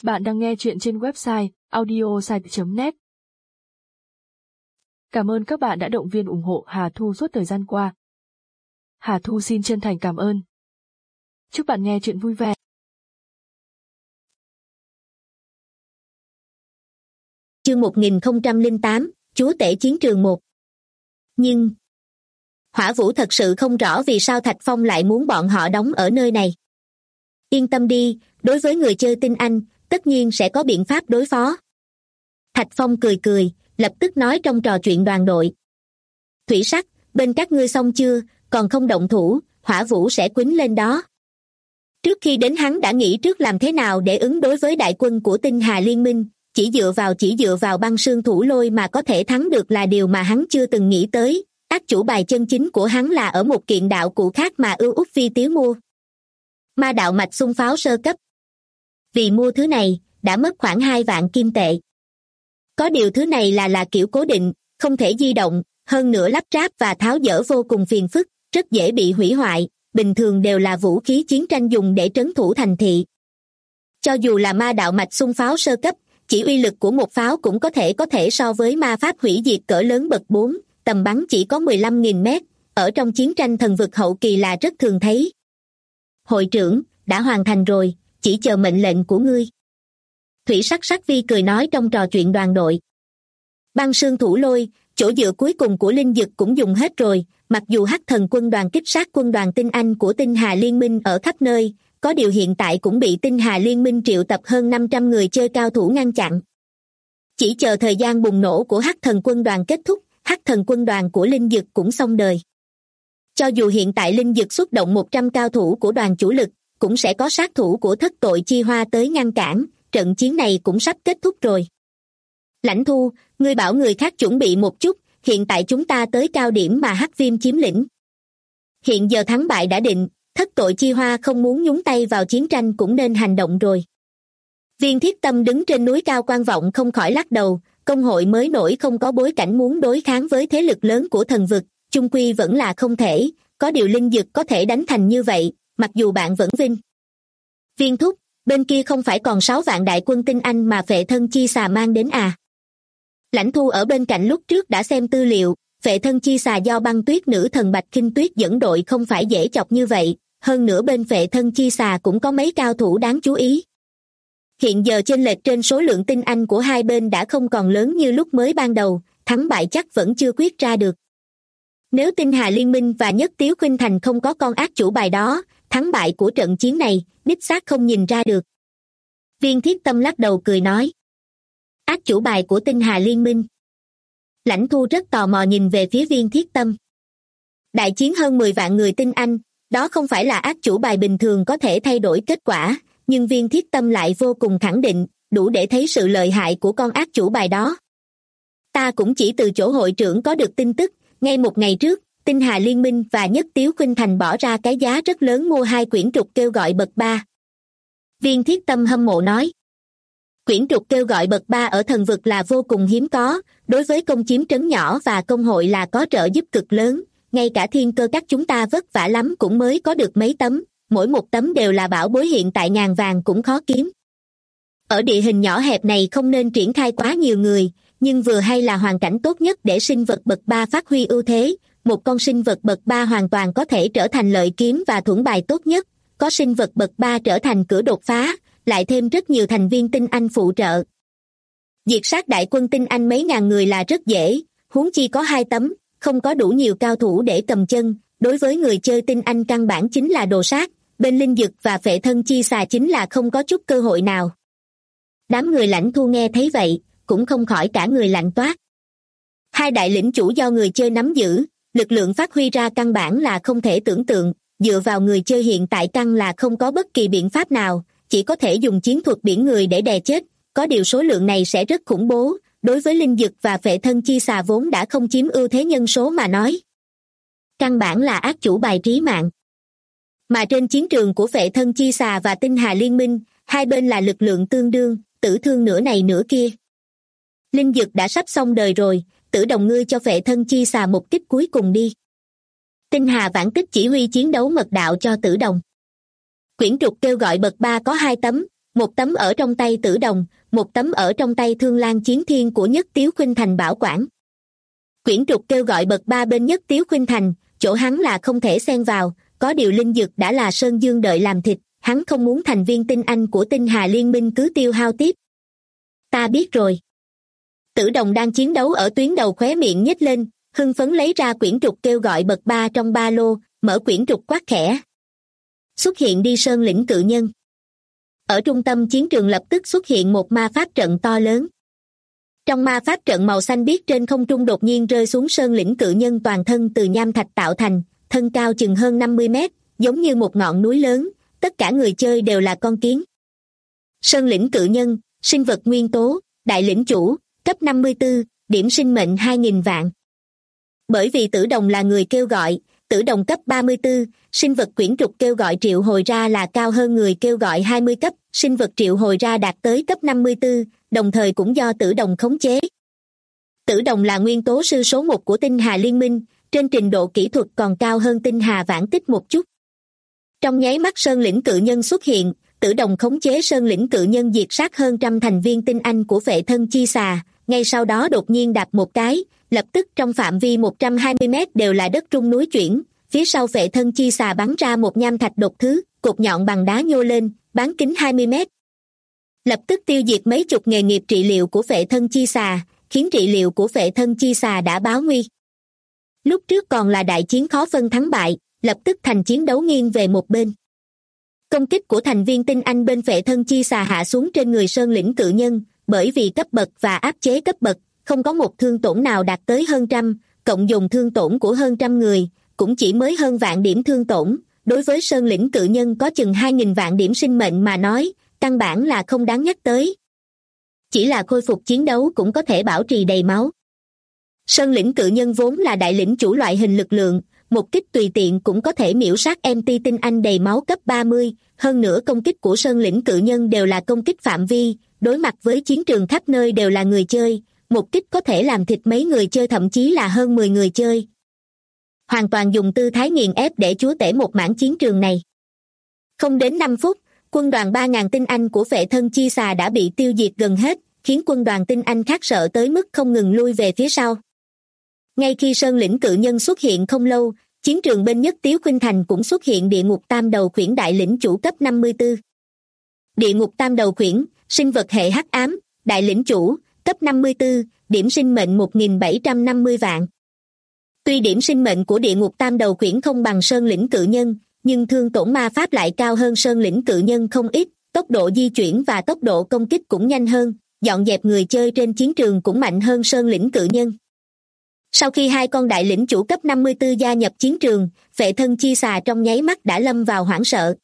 Bạn đang nghe chuyện trên website audiosite.net. Cảm ơn các bạn đã động viên ủng hộ Hà Thu suốt thời gian qua. Hà Thu xin chân thành cảm ơn. Chúc bạn nghe chuyện vui vẻ. Chương 1008, Chúa tể chiến trường 1. Nhưng Hỏa Vũ thật sự không rõ vì sao Thạch Phong lại muốn bọn họ đóng ở nơi này. Yên tâm đi, đối với người chơi tinh anh, tất nhiên sẽ có biện pháp đối phó. Thạch Phong cười cười, lập tức nói trong trò chuyện đoàn đội. Thủy Sắc, bên các ngươi xong chưa, còn không động thủ, Hỏa Vũ sẽ quýnh lên đó. Trước khi đến hắn đã nghĩ trước làm thế nào để ứng đối với đại quân của Tinh Hà Liên minh, chỉ dựa vào băng sương thủ lôi mà có thể thắng được là điều mà hắn chưa từng nghĩ tới. Ác chủ bài chân chính của hắn là ở một kiện đạo cụ khác mà ưu út phi tiếu mua. Ma đạo mạch xung pháo sơ cấp. Vì mua thứ này, đã mất khoảng 2 vạn kim tệ. Có điều thứ này là kiểu cố định, không thể di động, hơn nữa lắp ráp và tháo dỡ vô cùng phiền phức, rất dễ bị hủy hoại, bình thường đều là vũ khí chiến tranh dùng để trấn thủ thành thị. Cho dù là ma đạo mạch xung pháo sơ cấp, chỉ uy lực của một pháo cũng có thể so với ma pháp hủy diệt cỡ lớn bậc 4, tầm bắn chỉ có 15.000 mét, ở trong chiến tranh thần vực hậu kỳ là rất thường thấy. Hội trưởng, đã hoàn thành rồi, chỉ chờ mệnh lệnh của ngươi. Thủy Sắc Vi cười nói trong trò chuyện đoàn đội. Băng sương thủ lôi, chỗ dựa cuối cùng của linh dực cũng dùng hết rồi, mặc dù Hắc Thần quân đoàn kích sát quân đoàn tinh anh của Tinh Hà Liên minh ở khắp nơi, có điều hiện tại cũng bị Tinh Hà Liên minh triệu tập hơn 500 người chơi cao thủ ngăn chặn. Chỉ chờ thời gian bùng nổ của Hắc Thần quân đoàn kết thúc, Hắc Thần quân đoàn của linh dực cũng xong đời. Cho dù hiện tại linh dực xuất động 100 cao thủ của đoàn chủ lực, cũng sẽ có sát thủ của Thất Tội Chi Hoa tới ngăn cản, trận chiến này cũng sắp kết thúc rồi. Lãnh Thu, ngươi bảo người khác chuẩn bị một chút, hiện tại chúng ta tới cao điểm mà Hắc Viêm chiếm lĩnh. Hiện giờ thắng bại đã định, Thất Tội Chi Hoa không muốn nhúng tay vào chiến tranh cũng nên hành động rồi. Viên Thiết Tâm đứng trên núi cao quan vọng không khỏi lắc đầu, công hội mới nổi không có bối cảnh muốn đối kháng với thế lực lớn của thần vực, chung quy vẫn là không thể, có điều linh dực có thể đánh thành như vậy, mặc dù bạn vẫn vinh. Viên Thúc, bên kia không phải còn 6 vạn đại quân tinh anh mà Phệ Thân Chi Xà mang đến à? Lãnh Thu ở bên cạnh lúc trước đã xem tư liệu, Phệ Thân Chi Xà do Băng Tuyết nữ thần Bạch Khinh Tuyết dẫn đội không phải dễ chọc như vậy, hơn nữa bên Phệ Thân Chi Xà cũng có mấy cao thủ đáng chú ý. Hiện giờ chênh lệch trên số lượng tinh anh của hai bên đã không còn lớn như lúc mới ban đầu, thắng bại chắc vẫn chưa quyết ra được. Nếu Tinh Hà Liên minh và Nhất Tiếu Khuynh Thành không có con ác chủ bài đó, thắng bại của trận chiến này, đích xác không nhìn ra được. Viên Thiết Tâm lắc đầu cười nói. Ác chủ bài của Tinh Hà Liên minh. Lãnh Thu rất tò mò nhìn về phía Viên Thiết Tâm. Đại chiến hơn 10 vạn người tinh anh, đó không phải là ác chủ bài bình thường có thể thay đổi kết quả, nhưng Viên Thiết Tâm lại vô cùng khẳng định, đủ để thấy sự lợi hại của con ác chủ bài đó. Ta cũng chỉ từ chỗ hội trưởng có được tin tức, ngay một ngày trước, Tinh Hà Liên minh và Nhất Tiếu Khuynh Thành bỏ ra cái giá rất lớn mua 2 quyển trục kêu gọi bậc 3. Viên Thiết Tâm hâm mộ nói. Quyển trục kêu gọi bậc 3 ở thần vực là vô cùng hiếm có, đối với công chiếm trấn nhỏ và công hội là có trợ giúp cực lớn, ngay cả Thiên Cơ các chúng ta vất vả lắm cũng mới có được mấy tấm, mỗi một tấm đều là bảo bối hiện tại ngàn vàng cũng khó kiếm. Ở địa hình nhỏ hẹp này không nên triển khai quá nhiều người, nhưng vừa hay là hoàn cảnh tốt nhất để sinh vật bậc 3 phát huy ưu thế, một con sinh vật bậc 3 hoàn toàn có thể trở thành lợi kiếm và thuẫn bài tốt nhất, có sinh vật bậc 3 trở thành cửa đột phá, lại thêm rất nhiều thành viên tinh anh phụ trợ. Diệt sát đại quân tinh anh mấy ngàn người là rất dễ, huống chi có 2 tấm, không có đủ nhiều cao thủ để cầm chân, đối với người chơi tinh anh căn bản chính là đồ sát, bên linh dực và Phệ Thân Chi Xà chính là không có chút cơ hội nào. Đám người Lãnh Thu nghe thấy vậy, cũng không khỏi cả người lạnh toát. 2 đại lĩnh chủ do người chơi nắm giữ, lực lượng phát huy ra căn bản là không thể tưởng tượng, dựa vào người chơi hiện tại căn là không có bất kỳ biện pháp nào, chỉ có thể dùng chiến thuật biển người để đè chết, có điều số lượng này sẽ rất khủng bố, đối với linh dực và Phệ Thân Chi Xà vốn đã không chiếm ưu thế nhân số mà nói. Căn bản là ác chủ bài trí mạng. Mà trên chiến trường của Phệ Thân Chi Xà và Tinh Hà Liên minh, hai bên là lực lượng tương đương, tử thương nửa này nửa kia. Linh dực đã sắp xong đời rồi, Tử Đồng ngươi cho Phệ Thân Chi Xà một kích cuối cùng đi. Tinh Hà Vãn Tích chỉ huy chiến đấu mật đạo cho Tử Đồng. Quyển trục kêu gọi bậc 3 có 2 tấm, một tấm ở trong tay Tử Đồng, một tấm ở trong tay Thương Lang Chiến Thiên của Nhất Tiếu Khuynh Thành bảo quản. Quyển trục kêu gọi bậc 3 bên Nhất Tiếu Khuynh Thành, chỗ hắn là không thể xen vào, có điều linh dược đã là Sơn Dương đợi làm thịt, hắn không muốn thành viên tinh anh của Tinh Hà Liên minh cứ tiêu hao tiếp. Ta biết rồi. Tử Đồng đang chiến đấu ở tuyến đầu khóe miệng nhếch lên, hưng phấn lấy ra quyển trục kêu gọi bậc 3 trong ba lô, mở quyển trục quát khẽ. Xuất hiện đi Sơn lĩnh cự nhân. Ở trung tâm chiến trường lập tức xuất hiện một ma pháp trận to lớn. Trong ma pháp trận màu xanh biếc trên không trung đột nhiên rơi xuống Sơn lĩnh cự nhân toàn thân từ nham thạch tạo thành, thân cao chừng hơn 50 mét, giống như một ngọn núi lớn, tất cả người chơi đều là con kiến. Sơn lĩnh cự nhân, sinh vật nguyên tố, đại lĩnh chủ, cấp 54, điểm sinh mệnh 2.000 vạn. Bởi vì Tử Đồng là người kêu gọi, Tử Đồng cấp 34, sinh vật quyển trục kêu gọi triệu hồi ra là cao hơn người kêu gọi 20 cấp, sinh vật triệu hồi ra đạt tới cấp 54, đồng thời cũng do Tử Đồng khống chế. Tử Đồng là nguyên tố sư số 1 của Tinh Hà Liên minh, trên trình độ kỹ thuật còn cao hơn Tinh Hà Vãn Tích một chút. Trong nháy mắt Sơn lĩnh cự nhân xuất hiện, Tử Đồng khống chế Sơn lĩnh cự nhân diệt sát hơn trăm thành viên tinh anh của Phệ Thân Chi Xà, ngay sau đó đột nhiên đạp một cái, lập tức trong phạm vi 120 mét đều là đất rung núi chuyển, phía sau Phệ Thân Chi Xà bắn ra một nham thạch đột thứ, cột nhọn bằng đá nhô lên, bán kính 20 mét. Lập tức tiêu diệt mấy chục nghề nghiệp trị liệu của Phệ Thân Chi Xà, khiến trị liệu của Phệ Thân Chi Xà đã báo nguy. Lúc trước còn là đại chiến khó phân thắng bại, lập tức thành chiến đấu nghiêng về một bên. Công kích của thành viên tinh anh bên Phệ Thân Chi Xà hạ xuống trên người Sơn lĩnh cự nhân, bởi vì cấp bậc và áp chế cấp bậc, không có một thương tổn nào đạt tới hơn trăm, cộng dùng thương tổn của hơn trăm người, cũng chỉ mới hơn vạn điểm thương tổn, đối với Sơn lĩnh cự nhân có chừng 2.000 vạn điểm sinh mệnh mà nói, căn bản là không đáng nhắc tới. Chỉ là khôi phục chiến đấu cũng có thể bảo trì đầy máu. Sơn lĩnh cự nhân vốn là đại lĩnh chủ loại hình lực lượng, một kích tùy tiện cũng có thể miễu sát MT tinh anh đầy máu cấp 30, hơn nữa công kích của Sơn lĩnh cự nhân đều là công kích phạm vi, đối mặt với chiến trường khắp nơi đều là người chơi, một kích có thể làm thịt mấy người chơi thậm chí là hơn 10 người chơi. Hoàn toàn dùng tư thái nghiền ép để chúa tể một mảng chiến trường này. Không đến 5 phút, quân đoàn 3.000 tinh anh của Phệ Thân Chi Xà đã bị tiêu diệt gần hết, khiến quân đoàn tinh anh khác sợ tới mức không ngừng lui về phía sau. Ngay khi Sơn lĩnh cự nhân xuất hiện không lâu, chiến trường bên Nhất Tiếu Khuynh Thành cũng xuất hiện địa ngục tam đầu khuyển đại lĩnh chủ cấp 54. Địa ngục tam đầu khuyển, sinh vật hệ hắc ám, đại lĩnh chủ, cấp 54, điểm sinh mệnh 1.750 vạn. Tuy điểm sinh mệnh của địa ngục tam đầu khuyển không bằng Sơn lĩnh cự nhân, nhưng thương tổn ma pháp lại cao hơn Sơn lĩnh cự nhân không ít, tốc độ di chuyển và tốc độ công kích cũng nhanh hơn, dọn dẹp người chơi trên chiến trường cũng mạnh hơn Sơn lĩnh cự nhân. Sau khi hai con đại lĩnh chủ cấp 54 gia nhập chiến trường, Phệ Thân Chi Xà trong nháy mắt đã lâm vào hoảng sợ.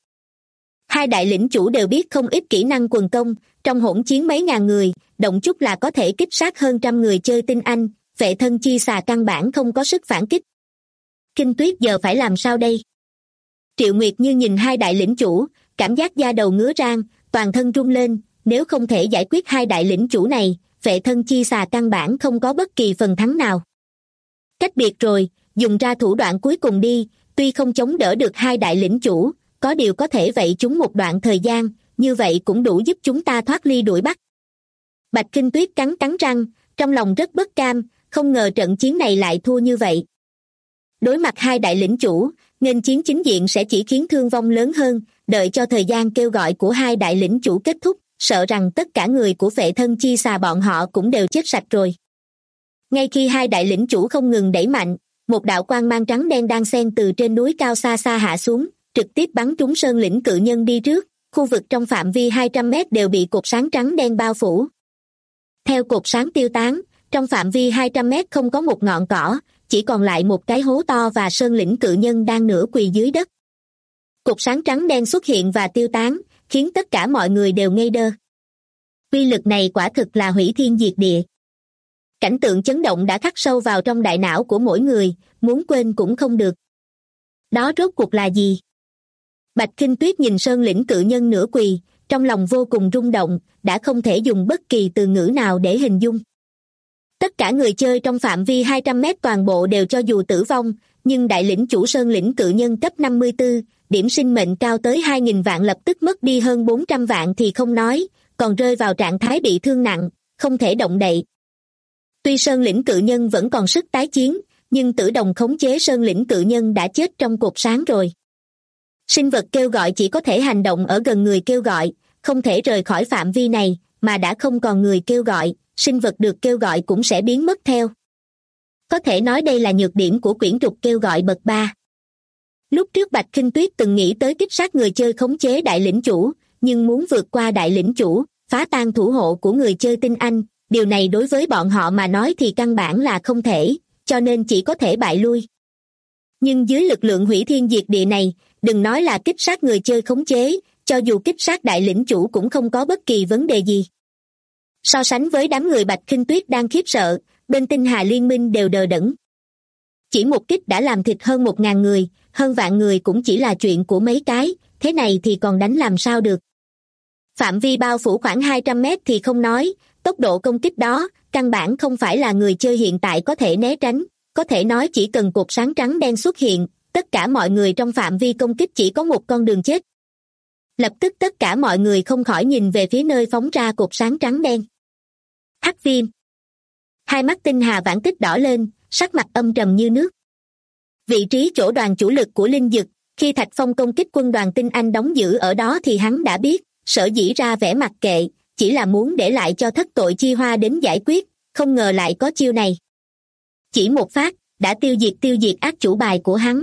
Hai đại lĩnh chủ đều biết không ít kỹ năng quần công, trong hỗn chiến mấy ngàn người, động chút là có thể kích sát hơn trăm người chơi tinh anh, Phệ Thân Chi Xà căn bản không có sức phản kích. Kinh Tuyết giờ phải làm sao đây? Triệu Nguyệt Như nhìn hai đại lĩnh chủ, cảm giác da đầu ngứa rang, toàn thân run lên, nếu không thể giải quyết hai đại lĩnh chủ này, Phệ Thân Chi Xà căn bản không có bất kỳ phần thắng nào. Cách biệt rồi, dùng ra thủ đoạn cuối cùng đi, tuy không chống đỡ được hai đại lĩnh chủ, có điều có thể vậy chúng một đoạn thời gian, như vậy cũng đủ giúp chúng ta thoát ly đuổi bắt. Bạch Kinh Tuyết cắn răng, trong lòng rất bất cam, không ngờ trận chiến này lại thua như vậy. Đối mặt hai đại lĩnh chủ, nghênh chiến chính diện sẽ chỉ khiến thương vong lớn hơn, đợi cho thời gian kêu gọi của hai đại lĩnh chủ kết thúc, sợ rằng tất cả người của Phệ Thân Chi Xà bọn họ cũng đều chết sạch rồi. Ngay khi hai đại lĩnh chủ không ngừng đẩy mạnh, một đạo quang mang trắng đen đang xen từ trên núi cao xa xa hạ xuống, trực tiếp bắn trúng Sơn lĩnh cự nhân đi trước, khu vực trong phạm vi 200 mét đều bị cột sáng trắng đen bao phủ. Theo cột sáng tiêu tán, trong phạm vi 200 mét không có một ngọn cỏ, chỉ còn lại một cái hố to và Sơn lĩnh cự nhân đang nửa quỳ dưới đất. Cột sáng trắng đen xuất hiện và tiêu tán, khiến tất cả mọi người đều ngây đơ. Uy lực này quả thực là hủy thiên diệt địa. Cảnh tượng chấn động đã khắc sâu vào trong đại não của mỗi người, muốn quên cũng không được. Đó rốt cuộc là gì? Bạch Kinh Tuyết nhìn Sơn lĩnh cự nhân nửa quỳ, trong lòng vô cùng rung động, đã không thể dùng bất kỳ từ ngữ nào để hình dung. Tất cả người chơi trong phạm vi 200 mét toàn bộ đều cho dù tử vong, nhưng đại lĩnh chủ Sơn lĩnh cự nhân cấp 54, điểm sinh mệnh cao tới 2.000 vạn lập tức mất đi hơn 400 vạn thì không nói, còn rơi vào trạng thái bị thương nặng, không thể động đậy. Tuy Sơn lĩnh cự nhân vẫn còn sức tái chiến, nhưng Tử Đồng khống chế Sơn lĩnh cự nhân đã chết trong cột sáng rồi. Sinh vật kêu gọi chỉ có thể hành động ở gần người kêu gọi, không thể rời khỏi phạm vi này, mà đã không còn người kêu gọi, sinh vật được kêu gọi cũng sẽ biến mất theo. Có thể nói đây là nhược điểm của quyển trục kêu gọi bậc 3. Lúc trước Bạch Khinh Tuyết từng nghĩ tới kích sát người chơi khống chế đại lĩnh chủ, nhưng muốn vượt qua đại lĩnh chủ, phá tan thủ hộ của người chơi tinh anh, điều này đối với bọn họ mà nói thì căn bản là không thể, cho nên chỉ có thể bại lui. Nhưng dưới lực lượng hủy thiên diệt địa này, đừng nói là kích sát người chơi khống chế, cho dù kích sát đại lĩnh chủ cũng không có bất kỳ vấn đề gì. So sánh với đám người Bạch Khinh Tuyết đang khiếp sợ, bên Tinh Hà Liên Minh đều đờ đẫn. Chỉ một kích đã làm thịt hơn 1.000 người, hơn vạn người cũng chỉ là chuyện của mấy cái, thế này thì còn đánh làm sao được. Phạm vi bao phủ khoảng 200 mét thì không nói, tốc độ công kích đó, căn bản không phải là người chơi hiện tại có thể né tránh, có thể nói chỉ cần cột sáng trắng đen xuất hiện, tất cả mọi người trong phạm vi công kích chỉ có một con đường chết. Lập tức tất cả mọi người không khỏi nhìn về phía nơi phóng ra cột sáng trắng đen. Hắc Viêm. Hai mắt Tinh Hà Vãn Tích đỏ lên, sắc mặt âm trầm như nước. Vị trí chỗ đoàn chủ lực của Linh Dực, khi Thạch Phong công kích quân đoàn tinh anh đóng giữ ở đó thì hắn đã biết, sở dĩ ra vẻ mặc kệ, chỉ là muốn để lại cho Thất Tội Chi Hoa đến giải quyết, không ngờ lại có chiêu này. Chỉ một phát, đã tiêu diệt ác chủ bài của hắn.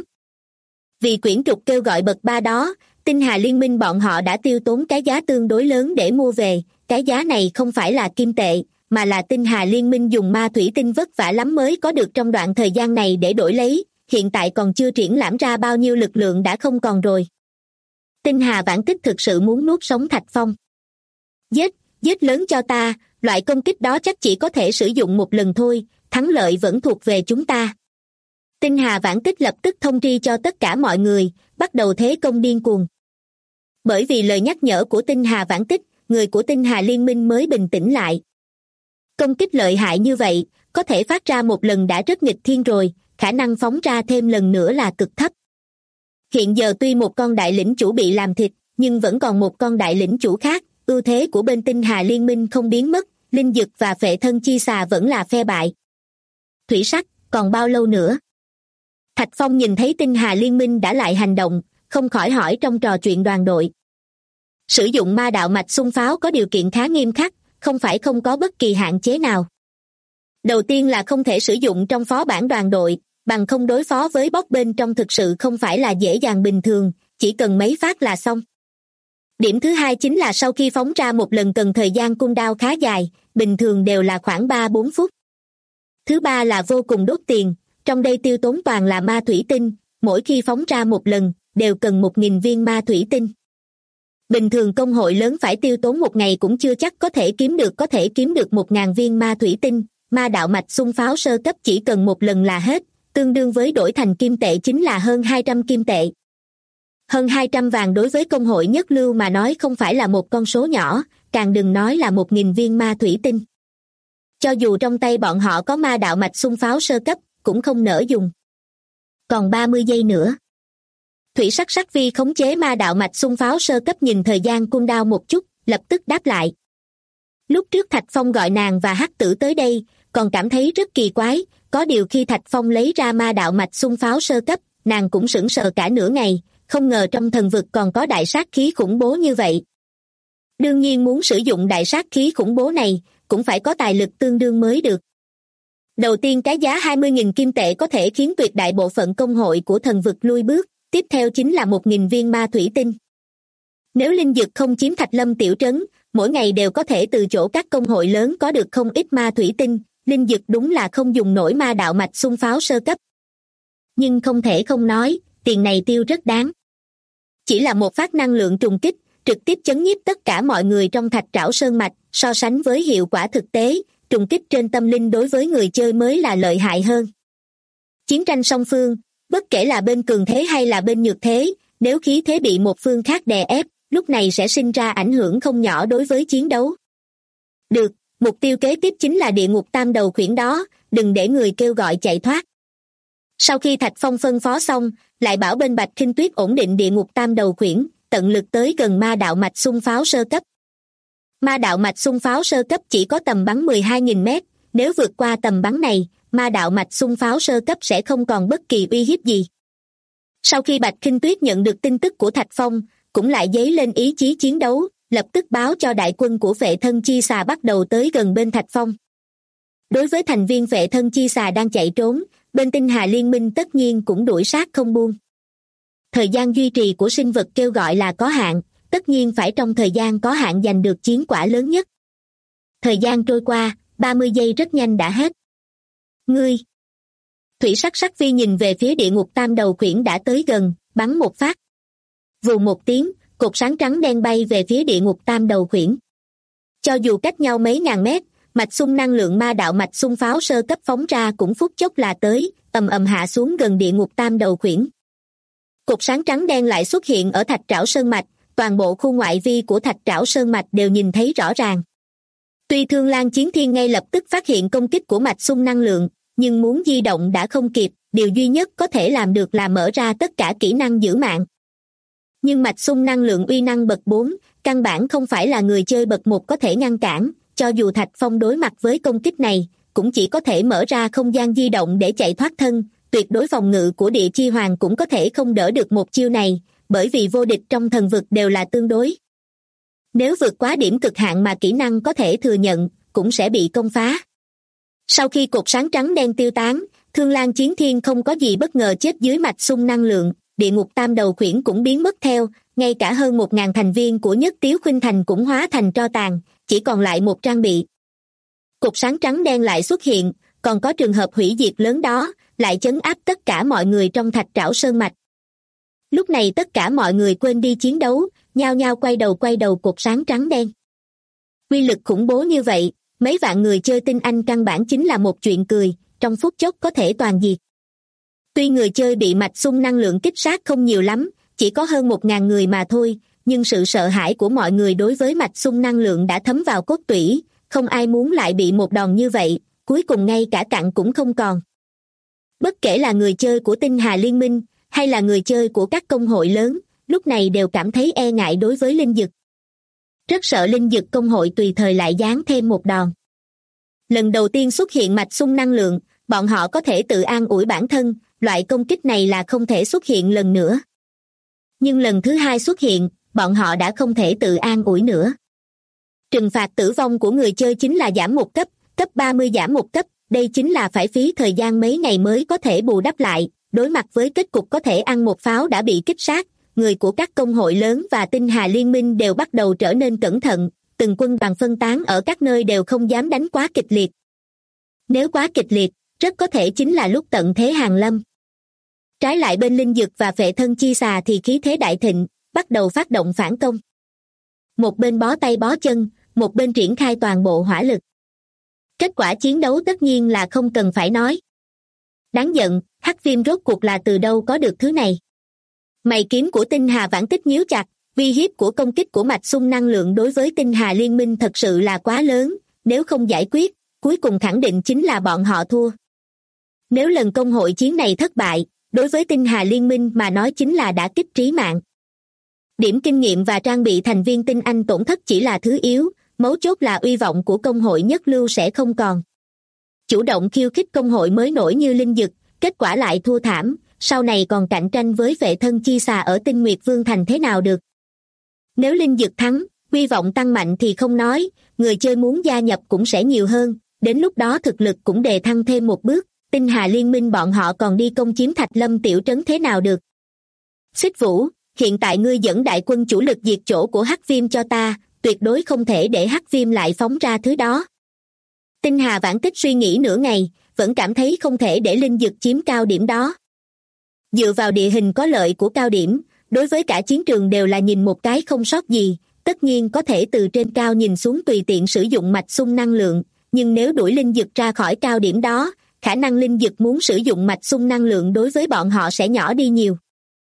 Vì quyển trục kêu gọi bậc 3 đó, Tinh Hà Liên Minh bọn họ đã tiêu tốn cái giá tương đối lớn để mua về, cái giá này không phải là kim tệ, mà là Tinh Hà Liên Minh dùng ma thủy tinh vất vả lắm mới có được trong đoạn thời gian này để đổi lấy, hiện tại còn chưa triển lãm ra bao nhiêu lực lượng đã không còn rồi. Tinh Hà Vãn Tích thực sự muốn nuốt sống Thạch Phong. Giết lớn cho ta, loại công kích đó chắc chỉ có thể sử dụng một lần thôi, thắng lợi vẫn thuộc về chúng ta. Tinh Hà Vãn Tích lập tức thông tri cho tất cả mọi người, bắt đầu thế công điên cuồng. Bởi vì lời nhắc nhở của Tinh Hà Vãn Tích, người của Tinh Hà Liên Minh mới bình tĩnh lại. Công kích lợi hại như vậy, có thể phát ra một lần đã rất nghịch thiên rồi, khả năng phóng ra thêm lần nữa là cực thấp. Hiện giờ tuy một con đại lĩnh chủ bị làm thịt, nhưng vẫn còn một con đại lĩnh chủ khác, ưu thế của bên Tinh Hà Liên Minh không biến mất, Linh Dực và Phệ Thân Chi Xà vẫn là phe bại. Thủy Sắc, còn bao lâu nữa? Thạch Phong nhìn thấy Tinh Hà Liên Minh đã lại hành động, không khỏi hỏi trong trò chuyện đoàn đội. Sử dụng ma đạo mạch xung pháo có điều kiện khá nghiêm khắc, không phải không có bất kỳ hạn chế nào. Đầu tiên là không thể sử dụng trong phó bản đoàn đội, bằng không đối phó với boss bên trong thực sự không phải là dễ dàng bình thường, chỉ cần mấy phát là xong. Điểm thứ hai chính là sau khi phóng ra một lần cần thời gian cooldown khá dài, bình thường đều là khoảng 3-4 phút. Thứ ba là vô cùng đốt tiền, trong đây tiêu tốn toàn là ma thủy tinh, mỗi khi phóng ra một lần, đều cần 1.000 viên ma thủy tinh. Bình thường công hội lớn phải tiêu tốn một ngày cũng chưa chắc có thể kiếm được 1.000 viên ma thủy tinh, ma đạo mạch xung pháo sơ cấp chỉ cần một lần là hết, tương đương với đổi thành kim tệ chính là hơn 200 kim tệ. Hơn 200 vàng đối với công hội nhất lưu mà nói không phải là một con số nhỏ, càng đừng nói là 1.000 viên ma thủy tinh. Cho dù trong tay bọn họ có ma đạo mạch xung pháo sơ cấp, cũng không nỡ dùng. Còn 30 giây nữa. Thủy Sắc Sắc Vi khống chế ma đạo mạch xung pháo sơ cấp nhìn thời gian cooldown một chút, lập tức đáp lại. Lúc trước Thạch Phong gọi nàng và Hắc Tử tới đây, còn cảm thấy rất kỳ quái, có điều khi Thạch Phong lấy ra ma đạo mạch xung pháo sơ cấp, nàng cũng sững sờ cả nửa ngày, không ngờ trong thần vực còn có đại sát khí khủng bố như vậy. Đương nhiên muốn sử dụng đại sát khí khủng bố này, cũng phải có tài lực tương đương mới được. Đầu tiên cái giá 20.000 kim tệ có thể khiến tuyệt đại bộ phận công hội của thần vực lui bước, tiếp theo chính là 1.000 viên ma thủy tinh. Nếu Linh Dực không chiếm Thạch Lâm tiểu trấn, mỗi ngày đều có thể từ chỗ các công hội lớn có được không ít ma thủy tinh, Linh Dực đúng là không dùng nổi ma đạo mạch xung pháo sơ cấp. Nhưng không thể không nói, tiền này tiêu rất đáng. Chỉ là một phát năng lượng trùng kích, trực tiếp chấn nhiếp tất cả mọi người trong Thạch Trảo Sơn Mạch, so sánh với hiệu quả thực tế, trùng kích trên tâm linh đối với người chơi mới là lợi hại hơn. Chiến tranh song phương, bất kể là bên cường thế hay là bên nhược thế, nếu khí thế bị một phương khác đè ép, lúc này sẽ sinh ra ảnh hưởng không nhỏ đối với chiến đấu. Được, mục tiêu kế tiếp chính là địa ngục tam đầu khuyển đó, đừng để người kêu gọi chạy thoát. Sau khi Thạch Phong phân phó xong, lại bảo bên Bạch Khinh Tuyết ổn định địa ngục tam đầu khuyển, tận lực tới gần ma đạo mạch xung pháo sơ cấp. Ma đạo mạch xung pháo sơ cấp chỉ có tầm bắn 12.000 mét, nếu vượt qua tầm bắn này, ma đạo mạch xung pháo sơ cấp sẽ không còn bất kỳ uy hiếp gì. Sau khi Bạch Khinh Tuyết nhận được tin tức của Thạch Phong, cũng lại dấy lên ý chí chiến đấu, lập tức báo cho đại quân của Phệ Thân Chi Xà bắt đầu tới gần bên Thạch Phong. Đối với thành viên Phệ Thân Chi Xà đang chạy trốn, bên Tinh Hà Liên Minh tất nhiên cũng đuổi sát không buông. Thời gian duy trì của sinh vật kêu gọi là có hạn, tất nhiên phải trong thời gian có hạn giành được chiến quả lớn nhất. Thời gian trôi qua, 30 giây rất nhanh đã hết. Ngươi! Thủy Sắc Sắc Vi nhìn về phía địa ngục tam đầu khuyển đã tới gần, bắn một phát. Vù một tiếng, cột sáng trắng đen bay về phía địa ngục tam đầu khuyển. Cho dù cách nhau mấy ngàn mét, mạch xung năng lượng ma đạo mạch xung pháo sơ cấp phóng ra cũng phút chốc là tới, ầm ầm hạ xuống gần địa ngục tam đầu khuyển. Cột sáng trắng đen lại xuất hiện ở Thạch Trảo Sơn Mạch, toàn bộ khu ngoại vi của Thạch Trảo Sơn Mạch đều nhìn thấy rõ ràng. Tuy Thương Lang Chiến Thiên ngay lập tức phát hiện công kích của mạch xung năng lượng, nhưng muốn di động đã không kịp, điều duy nhất có thể làm được là mở ra tất cả kỹ năng giữ mạng. Nhưng mạch xung năng lượng uy năng bậc 4, căn bản không phải là người chơi bậc 1 có thể ngăn cản, cho dù Thạch Phong đối mặt với công kích này, cũng chỉ có thể mở ra không gian di động để chạy thoát thân, tuyệt đối phòng ngự của Địa Chi Hoàng cũng có thể không đỡ được một chiêu này, bởi vì vô địch trong thần vực đều là tương đối. Nếu vượt quá điểm cực hạn mà kỹ năng có thể thừa nhận, cũng sẽ bị công phá. Sau khi cột sáng trắng đen tiêu tán, Thương Lang Chiến Thiên không có gì bất ngờ chết dưới mạch xung năng lượng, địa ngục tam đầu khuyển cũng biến mất theo, ngay cả hơn 1.000 thành viên của Nhất Tiếu Khuynh Thành cũng hóa thành tro tàn, chỉ còn lại một trang bị. Cột sáng trắng đen lại xuất hiện, còn có trường hợp hủy diệt lớn đó, lại chấn áp tất cả mọi người trong Thạch Trảo Sơn Mạch. Lúc này tất cả mọi người quên đi chiến đấu, nhao nhao quay đầu cột sáng trắng đen. Quy lực khủng bố như vậy, mấy vạn người chơi tinh anh căn bản chính là một chuyện cười, trong phút chốc có thể toàn diệt. Tuy người chơi bị mạch xung năng lượng kích sát không nhiều lắm, chỉ có hơn 1.000 người mà thôi, nhưng sự sợ hãi của mọi người đối với mạch xung năng lượng đã thấm vào cốt tủy, không ai muốn lại bị một đòn như vậy, cuối cùng ngay cả cặn cũng không còn. Bất kể là người chơi của Tinh Hà Liên Minh, hay là người chơi của các công hội lớn, lúc này đều cảm thấy e ngại đối với linh dực. Rất sợ linh dực công hội tùy thời lại giáng thêm một đòn. Lần đầu tiên xuất hiện mạch xung năng lượng, bọn họ có thể tự an ủi bản thân, loại công kích này là không thể xuất hiện lần nữa. Nhưng lần thứ hai xuất hiện, bọn họ đã không thể tự an ủi nữa. Trừng phạt tử vong của người chơi chính là giảm một cấp, cấp 30 giảm một cấp, đây chính là phải phí thời gian mấy ngày mới có thể bù đắp lại, đối mặt với kết cục có thể ăn một pháo đã bị kích sát, người của các công hội lớn và Tinh Hà Liên Minh đều bắt đầu trở nên cẩn thận, từng quân đoàn phân tán ở các nơi đều không dám đánh quá kịch liệt. Nếu quá kịch liệt, rất có thể chính là lúc tận thế hàng lâm. Trái lại bên linh dực và Phệ Thân Chi Xà thì khí thế đại thịnh, bắt đầu phát động phản công. Một bên bó tay bó chân, một bên triển khai toàn bộ hỏa lực. Kết quả chiến đấu tất nhiên là không cần phải nói. Đáng giận, Hắc Viêm rốt cuộc là từ đâu có được thứ này. Mày kiếm của Tinh Hà Vãn Tích nhíu chặt, uy hiếp của công kích của mạch xung năng lượng đối với Tinh Hà Liên Minh thật sự là quá lớn, nếu không giải quyết, cuối cùng khẳng định chính là bọn họ thua. Nếu lần công hội chiến này thất bại, đối với Tinh Hà Liên Minh mà nói chính là đả kích trí mạng. Điểm kinh nghiệm và trang bị thành viên tinh anh tổn thất chỉ là thứ yếu, mấu chốt là uy vọng của công hội nhất lưu sẽ không còn. Chủ động khiêu khích công hội mới nổi như linh dực, kết quả lại thua thảm, sau này còn cạnh tranh với Phệ Thân Chi Xà ở Tinh Nguyệt Vương Thành thế nào được. Nếu linh dực thắng, uy vọng tăng mạnh thì không nói, người chơi muốn gia nhập cũng sẽ nhiều hơn, đến lúc đó thực lực cũng đề thăng thêm một bước, Tinh Hà Liên Minh bọn họ còn đi công chiếm Thạch Lâm tiểu trấn thế nào được. Xích Vũ, hiện tại ngươi dẫn đại quân chủ lực diệt chỗ của Hắc Viêm cho ta, tuyệt đối không thể để Hắc Viêm lại phóng ra thứ đó. Tinh Hà Vãn Tích suy nghĩ nửa ngày, vẫn cảm thấy không thể để linh dực chiếm cao điểm đó. Dựa vào địa hình có lợi của cao điểm, đối với cả chiến trường đều là nhìn một cái không sót gì, tất nhiên có thể từ trên cao nhìn xuống tùy tiện sử dụng mạch xung năng lượng, nhưng nếu đuổi linh dực ra khỏi cao điểm đó, khả năng linh dực muốn sử dụng mạch xung năng lượng đối với bọn họ sẽ nhỏ đi nhiều.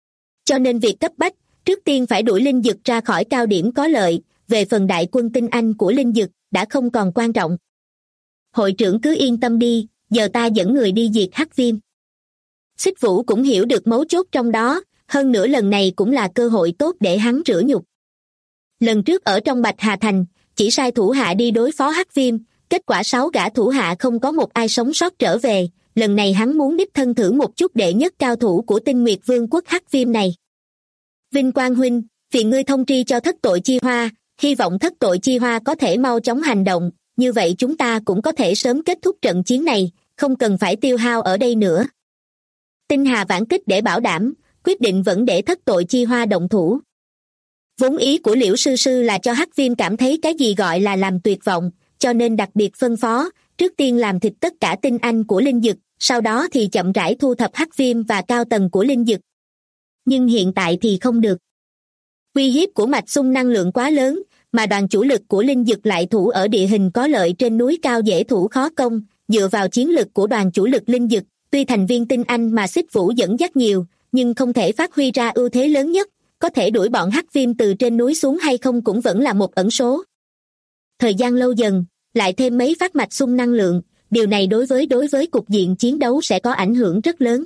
Cho nên việc cấp bách, trước tiên phải đuổi linh dực ra khỏi cao điểm có lợi, về phần đại quân tinh anh của linh dực, đã không còn quan trọng. Hội trưởng cứ yên tâm đi, giờ ta dẫn người đi diệt Hắc Viêm. Xích Vũ cũng hiểu được mấu chốt trong đó, hơn nữa lần này cũng là cơ hội tốt để hắn rửa nhục. Lần trước ở trong Bạch Hà Thành, chỉ sai thủ hạ đi đối phó Hắc Viêm, kết quả 6 gã thủ hạ không có một ai sống sót trở về, lần này hắn muốn đích thân thử một chút đệ nhất cao thủ của Tinh Nguyệt Vương quốc Hắc Viêm này. Vinh Quang huynh, phiền ngươi thông tri cho Thất Tội Chi Hoa, hy vọng Thất Tội Chi Hoa có thể mau chóng hành động, như vậy chúng ta cũng có thể sớm kết thúc trận chiến này, không cần phải tiêu hao ở đây nữa. Tinh Hà vãn kích để bảo đảm, quyết định vẫn để Thất Tội Chi Hoa động thủ. Vốn ý của Liễu sư sư là cho Hắc Viêm cảm thấy cái gì gọi là làm tuyệt vọng, cho nên đặc biệt phân phó, trước tiên làm thịt tất cả tinh anh của linh dực, sau đó thì chậm rãi thu thập Hắc Viêm và cao tầng của linh dực. Nhưng hiện tại thì không được. Uy hiếp của mạch xung năng lượng quá lớn, mà đoàn chủ lực của linh dực lại thủ ở địa hình có lợi trên núi cao dễ thủ khó công, dựa vào chiến lực của đoàn chủ lực linh dực, tuy thành viên tinh anh mà Xích Vũ dẫn dắt nhiều, nhưng không thể phát huy ra ưu thế lớn nhất, có thể đuổi bọn Hắc Viêm từ trên núi xuống hay không cũng vẫn là một ẩn số. Thời gian lâu dần, lại thêm mấy phát mạch xung năng lượng, điều này đối với cục diện chiến đấu sẽ có ảnh hưởng rất lớn.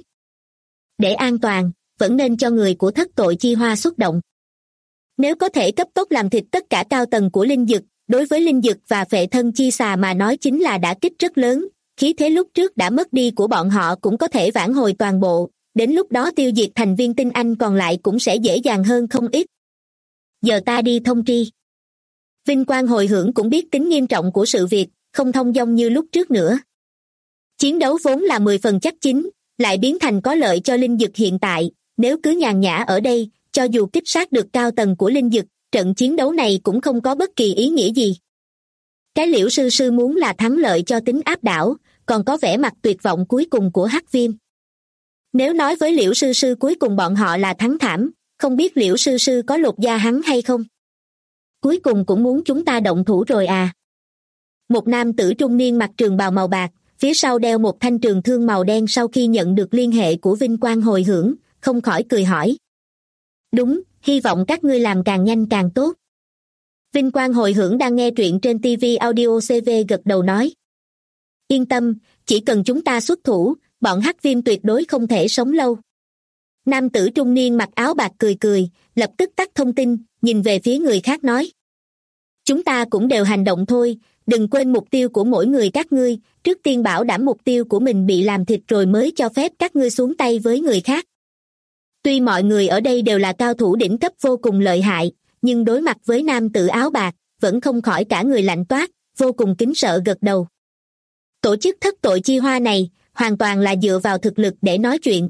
Để an toàn, vẫn nên cho người của Thất Tội Chi Hoa xuất động. Nếu có thể cấp tốc làm thịt tất cả cao tầng của linh dực, đối với linh dực và phệ thân chi xà mà nói chính là đả kích rất lớn, khí thế lúc trước đã mất đi của bọn họ cũng có thể vãn hồi toàn bộ, đến lúc đó tiêu diệt thành viên tinh anh còn lại cũng sẽ dễ dàng hơn không ít. Giờ ta đi thông tri. Vinh Quang hồi hưởng cũng biết tính nghiêm trọng của sự việc, không thông dong như lúc trước nữa. Chiến đấu vốn là 10 phần chắc chín, lại biến thành có lợi cho linh dực hiện tại, nếu cứ nhàn nhã ở đây, cho dù kích sát được cao tầng của linh dực, trận chiến đấu này cũng không có bất kỳ ý nghĩa gì. Cái Liễu sư sư muốn là thắng lợi cho tính áp đảo, còn có vẻ mặt tuyệt vọng cuối cùng của Hắc Viêm. Nếu nói với Liễu sư sư cuối cùng bọn họ là thắng thảm, không biết Liễu sư sư có lột da hắn hay không? Cuối cùng cũng muốn chúng ta động thủ rồi à? Một nam tử trung niên mặc trường bào màu bạc, phía sau đeo một thanh trường thương màu đen sau khi nhận được liên hệ của Vinh Quang hồi hưởng, không khỏi cười hỏi. Đúng, hy vọng các ngươi làm càng nhanh càng tốt. Vinh Quang hồi hưởng đang nghe truyện trên TV Audio CV gật đầu nói. Yên tâm, chỉ cần chúng ta xuất thủ, bọn Hắc Viêm tuyệt đối không thể sống lâu. Nam tử trung niên mặc áo bạc cười cười, lập tức tắt thông tin, nhìn về phía người khác nói. Chúng ta cũng đều hành động thôi, đừng quên mục tiêu của mỗi người các ngươi, trước tiên bảo đảm mục tiêu của mình bị làm thịt rồi mới cho phép các ngươi xuống tay với người khác. Tuy mọi người ở đây đều là cao thủ đỉnh cấp vô cùng lợi hại, nhưng đối mặt với nam tử áo bạc, vẫn không khỏi cả người lạnh toát, vô cùng kính sợ gật đầu. Tổ chức Thất Tội Chi Hoa này, hoàn toàn là dựa vào thực lực để nói chuyện.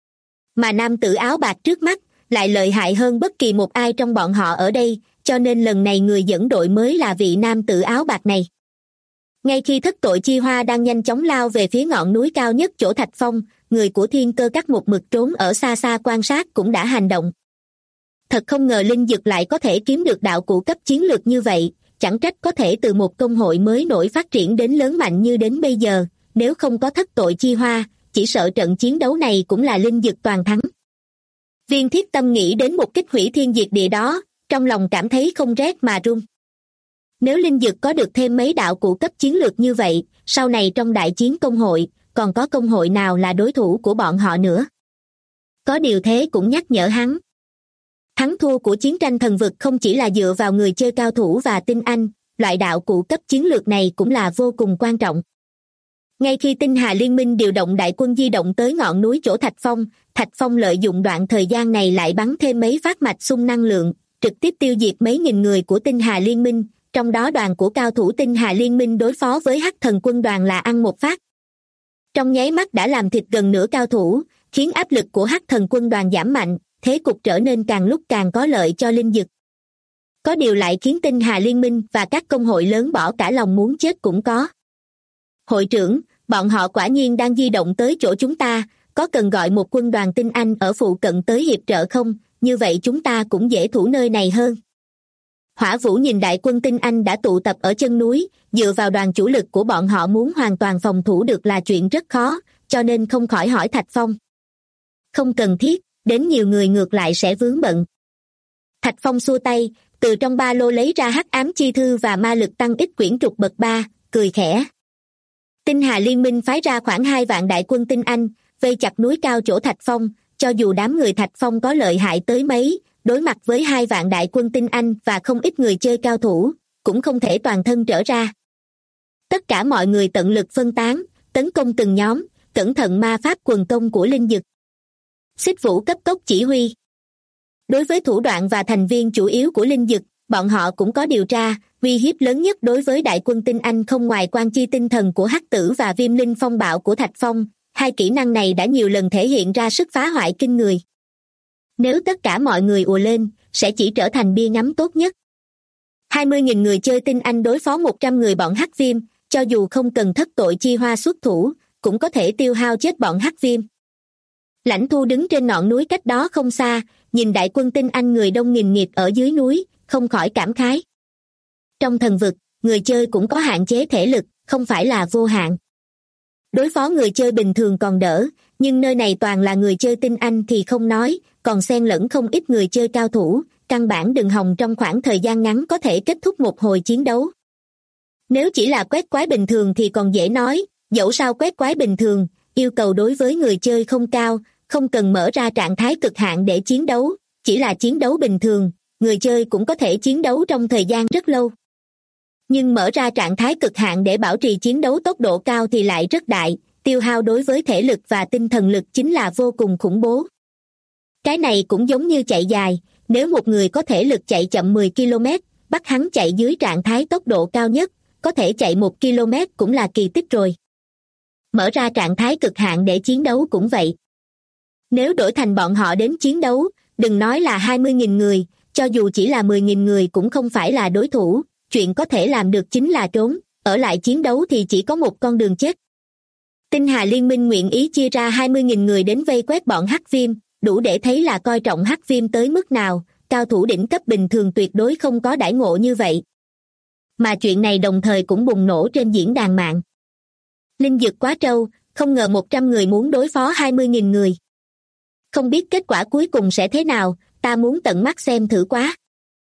Mà nam tử áo bạc trước mắt, lại lợi hại hơn bất kỳ một ai trong bọn họ ở đây, cho nên lần này người dẫn đội mới là vị nam tử áo bạc này. Ngay khi Thất Tội Chi Hoa đang nhanh chóng lao về phía ngọn núi cao nhất chỗ Thạch Phong, người của Thiên Cơ Các một mực trốn ở xa xa quan sát cũng đã hành động. Thật không ngờ linh dực lại có thể kiếm được đạo cụ cấp chiến lược như vậy, chẳng trách có thể từ một công hội mới nổi phát triển đến lớn mạnh như đến bây giờ, nếu không có Thất Tội Chi Hoa, chỉ sợ trận chiến đấu này cũng là linh dực toàn thắng. Viên Thiết Tâm nghĩ đến một kích hủy thiên diệt địa đó, trong lòng cảm thấy không rét mà run. Nếu linh dực có được thêm mấy đạo cụ cấp chiến lược như vậy, sau này trong đại chiến công hội, còn có công hội nào là đối thủ của bọn họ nữa? Có điều thế cũng nhắc nhở hắn. Thắng thua của chiến tranh thần vực không chỉ là dựa vào người chơi cao thủ và tinh anh, loại đạo cụ cấp chiến lược này cũng là vô cùng quan trọng. Ngay khi Tinh Hà Liên minh điều động đại quân di động tới ngọn núi chỗ Thạch Phong lợi dụng đoạn thời gian này lại bắn thêm mấy phát mạch xung năng lượng, trực tiếp tiêu diệt mấy nghìn người của Tinh Hà Liên minh, trong đó đoàn của cao thủ Tinh Hà Liên minh đối phó với Hắc Thần quân đoàn là ăn một phát. Trong nháy mắt đã làm thịt gần nửa cao thủ, khiến áp lực của Hắc Thần quân đoàn giảm mạnh, thế cục trở nên càng lúc càng có lợi cho linh dực. Có điều lại khiến Tinh Hà Liên minh và các công hội lớn bỏ cả lòng muốn chết cũng có. Hội trưởng, bọn họ quả nhiên đang di động tới chỗ chúng ta, có cần gọi một quân đoàn tinh anh ở phụ cận tới hiệp trợ không? Như vậy chúng ta cũng dễ thủ nơi này hơn. Hỏa Vũ nhìn đại quân tinh anh đã tụ tập ở chân núi, dựa vào đoàn chủ lực của bọn họ muốn hoàn toàn phòng thủ được là chuyện rất khó, cho nên không khỏi hỏi Thạch Phong. Không cần thiết, đến nhiều người ngược lại sẽ vướng bận. Thạch Phong xua tay, từ trong ba lô lấy ra hắc ám chi thư và ma lực tăng ít quyển trục bậc 3, cười khẽ. Tinh Hà Liên minh phái ra khoảng 2 vạn đại quân tinh anh, vây chặt núi cao chỗ Thạch Phong. Cho dù đám người Thạch Phong có lợi hại tới mấy, đối mặt với 2 vạn đại quân tinh Anh và không ít người chơi cao thủ, cũng không thể toàn thân trở ra. Tất cả mọi người tận lực phân tán, tấn công từng nhóm, cẩn thận ma pháp quần công của Linh Dực. Xích Vũ cấp tốc chỉ huy. Đối với thủ đoạn và thành viên chủ yếu của Linh Dực, bọn họ cũng có điều tra. Uy hiếp lớn nhất đối với đại quân tinh Anh không ngoài quan chi tinh thần của Hắc Tử và Viêm Linh Phong Bạo của Thạch Phong. 2 kỹ năng này đã nhiều lần thể hiện ra sức phá hoại kinh người. Nếu tất cả mọi người ùa lên, sẽ chỉ trở thành bia ngắm tốt nhất. 20.000 người chơi tinh Anh đối phó 100 người bọn Hắc Viêm, cho dù không cần thất tội chi hoa xuất thủ, cũng có thể tiêu hao chết bọn Hắc Viêm. Lãnh Thu đứng trên ngọn núi cách đó không xa, nhìn đại quân tinh Anh người đông nghìn nghịt ở dưới núi, không khỏi cảm khái. Trong thần vực, người chơi cũng có hạn chế thể lực, không phải là vô hạn. Đối phó người chơi bình thường còn đỡ, nhưng nơi này toàn là người chơi tinh Anh thì không nói, còn xen lẫn không ít người chơi cao thủ, căn bản đừng hòng trong khoảng thời gian ngắn có thể kết thúc một hồi chiến đấu. Nếu chỉ là quét quái bình thường thì còn dễ nói, dẫu sao quét quái bình thường, yêu cầu đối với người chơi không cao, không cần mở ra trạng thái cực hạn để chiến đấu, chỉ là chiến đấu bình thường, người chơi cũng có thể chiến đấu trong thời gian rất lâu. Nhưng mở ra trạng thái cực hạn để bảo trì chiến đấu tốc độ cao thì lại rất đại, tiêu hao đối với thể lực và tinh thần lực chính là vô cùng khủng bố. Cái này cũng giống như chạy dài, nếu một người có thể lực chạy chậm 10 km, bắt hắn chạy dưới trạng thái tốc độ cao nhất, có thể chạy 1 km cũng là kỳ tích rồi. Mở ra trạng thái cực hạn để chiến đấu cũng vậy. Nếu đổi thành bọn họ đến chiến đấu, đừng nói là 20.000 người, cho dù chỉ là 10.000 người cũng không phải là đối thủ, chuyện có thể làm được chính là trốn, ở lại chiến đấu thì chỉ có một con đường chết. Tinh Hà Liên minh nguyện ý chia ra 20.000 người đến vây quét bọn Hắc Viêm, đủ để thấy là coi trọng Hắc Viêm tới mức nào, cao thủ đỉnh cấp bình thường tuyệt đối không có đãi ngộ như vậy. Mà chuyện này đồng thời cũng bùng nổ trên diễn đàn mạng. Linh Dực quá trâu, không ngờ 100 người muốn đối phó 20.000 người. Không biết kết quả cuối cùng sẽ thế nào, ta muốn tận mắt xem thử quá.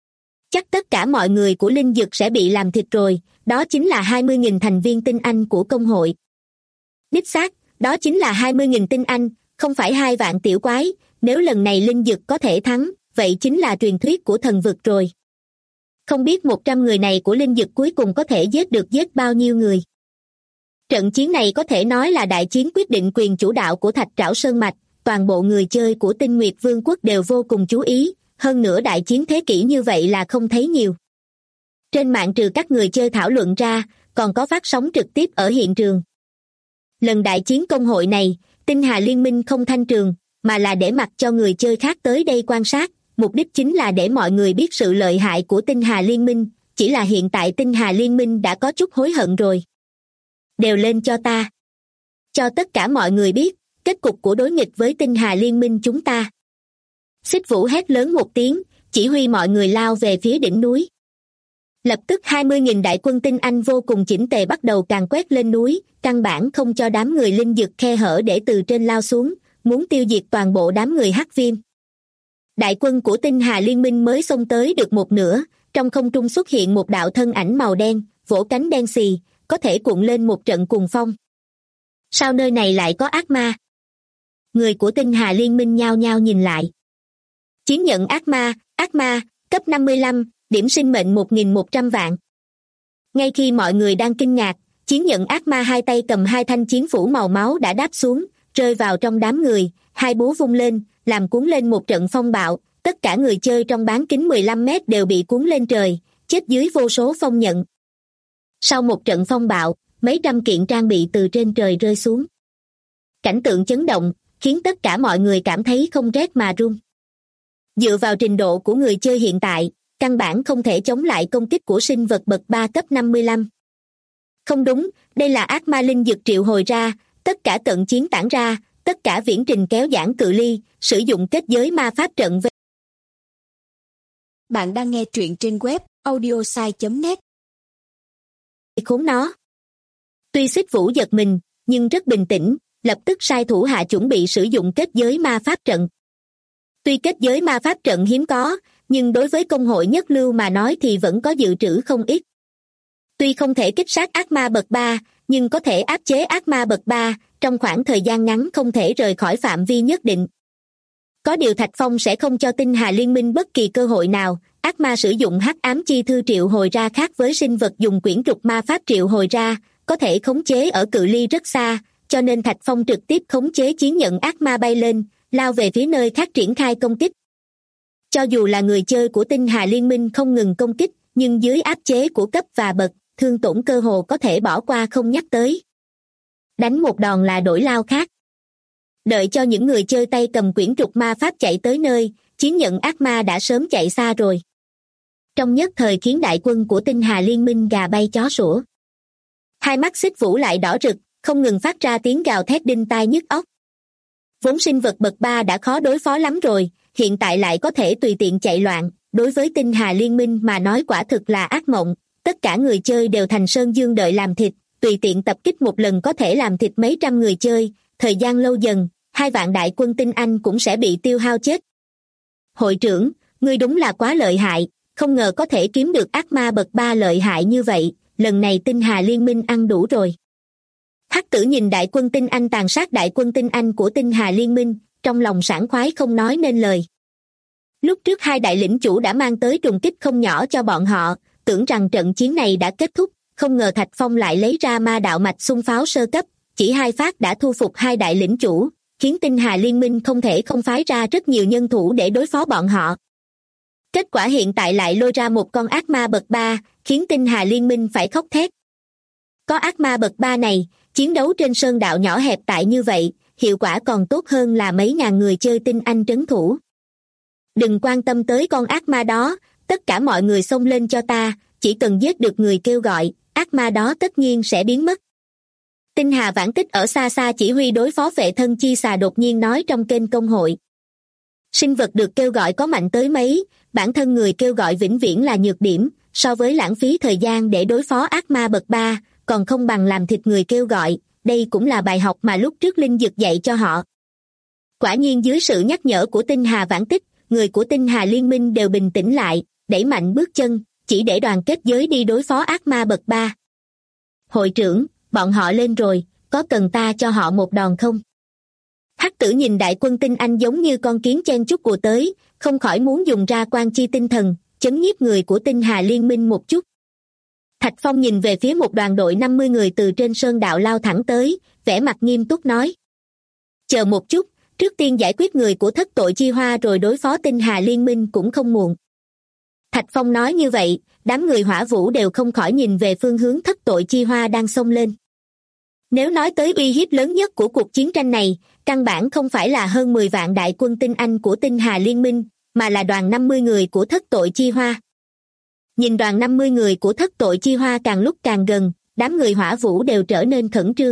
Chắc tất cả mọi người của Linh Dực sẽ bị làm thịt rồi, đó chính là 20.000 thành viên tinh Anh của công hội. Đích xác, đó chính là 20.000 tinh Anh, không phải 2 vạn tiểu quái, nếu lần này Linh Dực có thể thắng, vậy chính là truyền thuyết của thần vực rồi. Không biết 100 người này của Linh Dực cuối cùng có thể giết bao nhiêu người. Trận chiến này có thể nói là đại chiến quyết định quyền chủ đạo của Thạch Trảo Sơn Mạch, toàn bộ người chơi của Tinh Nguyệt Vương quốc đều vô cùng chú ý, hơn nữa đại chiến thế kỷ như vậy là không thấy nhiều. Trên mạng trừ các người chơi thảo luận ra, còn có phát sóng trực tiếp ở hiện trường. Lần đại chiến công hội này, Tinh Hà Liên minh không thanh trường, mà là để mặc cho người chơi khác tới đây quan sát, mục đích chính là để mọi người biết sự lợi hại của Tinh Hà Liên minh, chỉ là hiện tại Tinh Hà Liên minh đã có chút hối hận rồi. Đều lên cho ta. Cho tất cả mọi người biết, kết cục của đối nghịch với Tinh Hà Liên minh chúng ta. Xích Vũ hét lớn một tiếng, chỉ huy mọi người lao về phía đỉnh núi. Lập tức 20.000 đại quân tinh Anh vô cùng chỉnh tề bắt đầu càn quét lên núi, căn bản không cho đám người Linh Dực khe hở để từ trên lao xuống, muốn tiêu diệt toàn bộ đám người Hắc Viêm. Đại quân của Tinh Hà Liên minh mới xông tới được một nửa, trong không trung xuất hiện một đạo thân ảnh màu đen, vỗ cánh đen xì, có thể cuộn lên một trận cuồng phong. Sao nơi này lại có ác ma? Người của Tinh Hà Liên minh nhao nhao nhìn lại. Chiến nhận ác ma, cấp 55, điểm sinh mệnh 1.100 vạn. Ngay khi mọi người đang kinh ngạc, chiến nhận ác ma hai tay cầm 2 thanh chiến phủ màu máu đã đáp xuống, rơi vào trong đám người, 2 búa vung lên, làm cuốn lên một trận phong bạo, tất cả người chơi trong bán kính 15 mét đều bị cuốn lên trời, chết dưới vô số phong nhận. Sau một trận phong bạo, mấy trăm kiện trang bị từ trên trời rơi xuống. Cảnh tượng chấn động, khiến tất cả mọi người cảm thấy không rét mà run. Dựa vào trình độ của người chơi hiện tại, căn bản không thể chống lại công kích của sinh vật bậc 3 cấp 55. Không đúng, đây là ác ma linh dực triệu hồi ra, tất cả cận chiến tản ra, tất cả viễn trình kéo giãn cự ly, sử dụng kết giới ma pháp trận với... Bạn đang nghe truyện trên web audiosai.net. Khốn nó. Tuy Xích Vũ giật mình, nhưng rất bình tĩnh, lập tức sai thủ hạ chuẩn bị sử dụng kết giới ma pháp trận. Tuy kết giới ma pháp trận hiếm có, nhưng đối với công hội nhất lưu mà nói thì vẫn có dự trữ không ít. Tuy không thể kích sát ác ma bậc 3, nhưng có thể áp chế ác ma bậc 3, trong khoảng thời gian ngắn không thể rời khỏi phạm vi nhất định. Có điều Thạch Phong sẽ không cho Tinh Hà Liên minh bất kỳ cơ hội nào. Ác ma sử dụng hắc ám chi thư triệu hồi ra khác với sinh vật dùng quyển trục ma pháp triệu hồi ra, có thể khống chế ở cự ly rất xa, cho nên Thạch Phong trực tiếp khống chế chiến nhận ác ma bay lên, lao về phía nơi khác triển khai công kích. Cho dù là người chơi của Tinh Hà Liên minh không ngừng công kích, nhưng dưới áp chế của cấp và bậc, thương tổn cơ hồ có thể bỏ qua không nhắc tới. Đánh một đòn là đổi lao khác. Đợi cho những người chơi tay cầm quyển trục ma pháp chạy tới nơi, chiến nhận ác ma đã sớm chạy xa rồi. Trong nhất thời khiến đại quân của Tinh Hà Liên minh gà bay chó sủa. Hai mắt xích vũ lại đỏ rực, không ngừng phát ra tiếng gào thét đinh tai nhức óc. Vốn sinh vật bậc 3 đã khó đối phó lắm rồi, hiện tại lại có thể tùy tiện chạy loạn, đối với Tinh Hà Liên minh mà nói quả thực là ác mộng. Tất cả người chơi đều thành sơn dương đợi làm thịt, tùy tiện tập kích một lần có thể làm thịt mấy trăm người chơi, thời gian lâu dần, 2 vạn đại quân tinh anh cũng sẽ bị tiêu hao chết. Hội trưởng, ngươi đúng là quá lợi hại, không ngờ có thể kiếm được ác ma bậc 3 lợi hại như vậy, lần này Tinh Hà Liên minh ăn đủ rồi. Hắc Tử nhìn đại quân tinh anh tàn sát đại quân tinh anh của Tinh Hà Liên minh, trong lòng sảng khoái không nói nên lời. Lúc trước 2 đại lĩnh chủ đã mang tới trùng kích không nhỏ cho bọn họ, tưởng rằng trận chiến này đã kết thúc, không ngờ Thạch Phong lại lấy ra ma đạo mạch xung pháo sơ cấp, chỉ 2 phát đã thu phục 2 đại lĩnh chủ, khiến Tinh Hà Liên minh không thể không phái ra rất nhiều nhân thủ để đối phó bọn họ. Kết quả hiện tại lại lôi ra một con ác ma bậc 3, khiến Tinh Hà Liên minh phải khóc thét. Có ác ma bậc 3 này, chiến đấu trên sơn đạo nhỏ hẹp tại như vậy, hiệu quả còn tốt hơn là mấy ngàn người chơi tinh anh trấn thủ. Đừng quan tâm tới con ác ma đó, tất cả mọi người xông lên cho ta, chỉ cần giết được người kêu gọi, ác ma đó tất nhiên sẽ biến mất. Tinh Hà Vãn Tích ở xa xa chỉ huy đối phó vệ thân chi xà đột nhiên nói trong kênh công hội. Sinh vật được kêu gọi có mạnh tới mấy, bản thân người kêu gọi vĩnh viễn là nhược điểm, so với lãng phí thời gian để đối phó ác ma bậc 3, còn không bằng làm thịt người kêu gọi, đây cũng là bài học mà lúc trước Linh Dực dạy cho họ. Quả nhiên dưới sự nhắc nhở của Tinh Hà Vãn Tích, người của Tinh Hà Liên minh đều bình tĩnh lại, đẩy mạnh bước chân, chỉ để đoàn kết giới đi đối phó ác ma bậc 3. Hội trưởng, bọn họ lên rồi, có cần ta cho họ một đòn không? Hắc Tử nhìn đại quân tinh anh giống như con kiến chen chúc của tới, không khỏi muốn dùng ra quan chi tinh thần, chấn nhiếp người của Tinh Hà Liên minh một chút. Thạch Phong nhìn về phía một đoàn đội 50 người từ trên sơn đạo lao thẳng tới, vẻ mặt nghiêm túc nói. Chờ một chút, trước tiên giải quyết người của thất tội chi hoa rồi đối phó Tinh Hà Liên minh cũng không muộn. Thạch Phong nói như vậy, đám người hỏa vũ đều không khỏi nhìn về phương hướng thất tội chi hoa đang xông lên. Nếu nói tới uy hiếp lớn nhất của cuộc chiến tranh này, căn bản không phải là hơn 10 vạn đại quân tinh anh của Tinh Hà Liên minh, mà là đoàn 50 người của thất tội chi hoa. Nhìn đoàn 50 người của thất tội chi hoa càng lúc càng gần, đám người hỏa vũ đều trở nên khẩn trương.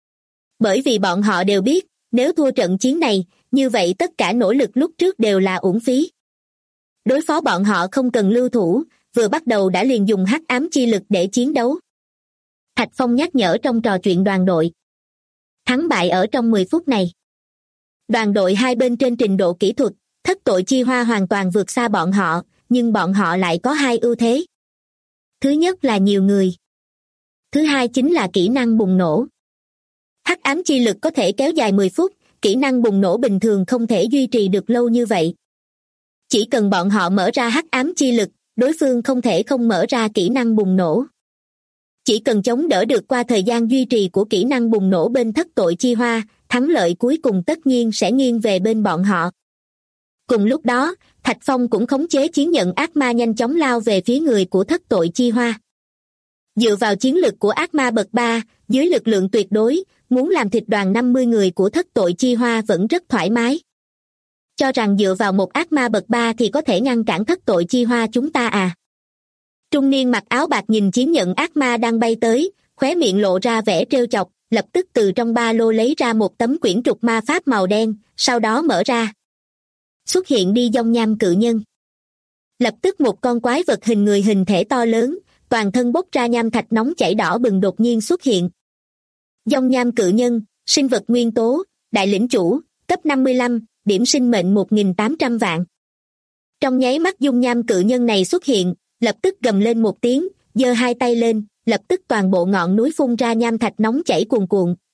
Bởi vì bọn họ đều biết, nếu thua trận chiến này, như vậy tất cả nỗ lực lúc trước đều là uổng phí. Đối phó bọn họ không cần lưu thủ, vừa bắt đầu đã liền dùng hắc ám chi lực để chiến đấu. Thạch Phong nhắc nhở trong trò chuyện đoàn đội. Thắng bại ở trong 10 phút này. Đoàn đội hai bên trên trình độ kỹ thuật, thất tội chi hoa hoàn toàn vượt xa bọn họ, nhưng bọn họ lại có 2 ưu thế. Thứ nhất là nhiều người. Thứ hai chính là kỹ năng bùng nổ. Hắc ám chi lực có thể kéo dài 10 phút, kỹ năng bùng nổ bình thường không thể duy trì được lâu như vậy. Chỉ cần bọn họ mở ra hắc ám chi lực, đối phương không thể không mở ra kỹ năng bùng nổ. Chỉ cần chống đỡ được qua thời gian duy trì của kỹ năng bùng nổ bên thất tội chi hoa, thắng lợi cuối cùng tất nhiên sẽ nghiêng về bên bọn họ. Cùng lúc đó, Thạch Phong cũng khống chế chiến nhận ác ma nhanh chóng lao về phía người của thất tội chi hoa. Dựa vào chiến lực của ác ma bậc 3, dưới lực lượng tuyệt đối, muốn làm thịt đoàn 50 người của thất tội chi hoa vẫn rất thoải mái. Cho rằng dựa vào một ác ma bậc 3 thì có thể ngăn cản thất tội chi hoa chúng ta à? Trung niên mặc áo bạc nhìn chiến nhận ác ma đang bay tới, khóe miệng lộ ra vẻ trêu chọc, lập tức từ trong ba lô lấy ra một tấm quyển trục ma pháp màu đen, sau đó mở ra. Xuất hiện đi dông nham cự nhân. Lập tức một con quái vật hình người hình thể to lớn, toàn thân bốc ra nham thạch nóng chảy đỏ bừng đột nhiên xuất hiện. Dông nham cự nhân, sinh vật nguyên tố, đại lĩnh chủ, cấp 55, điểm sinh mệnh 1.800 vạn. Trong nháy mắt dung nham cự nhân này xuất hiện, lập tức gầm lên một tiếng, giơ hai tay lên, lập tức toàn bộ ngọn núi phun ra nham thạch nóng chảy cuồn cuộn,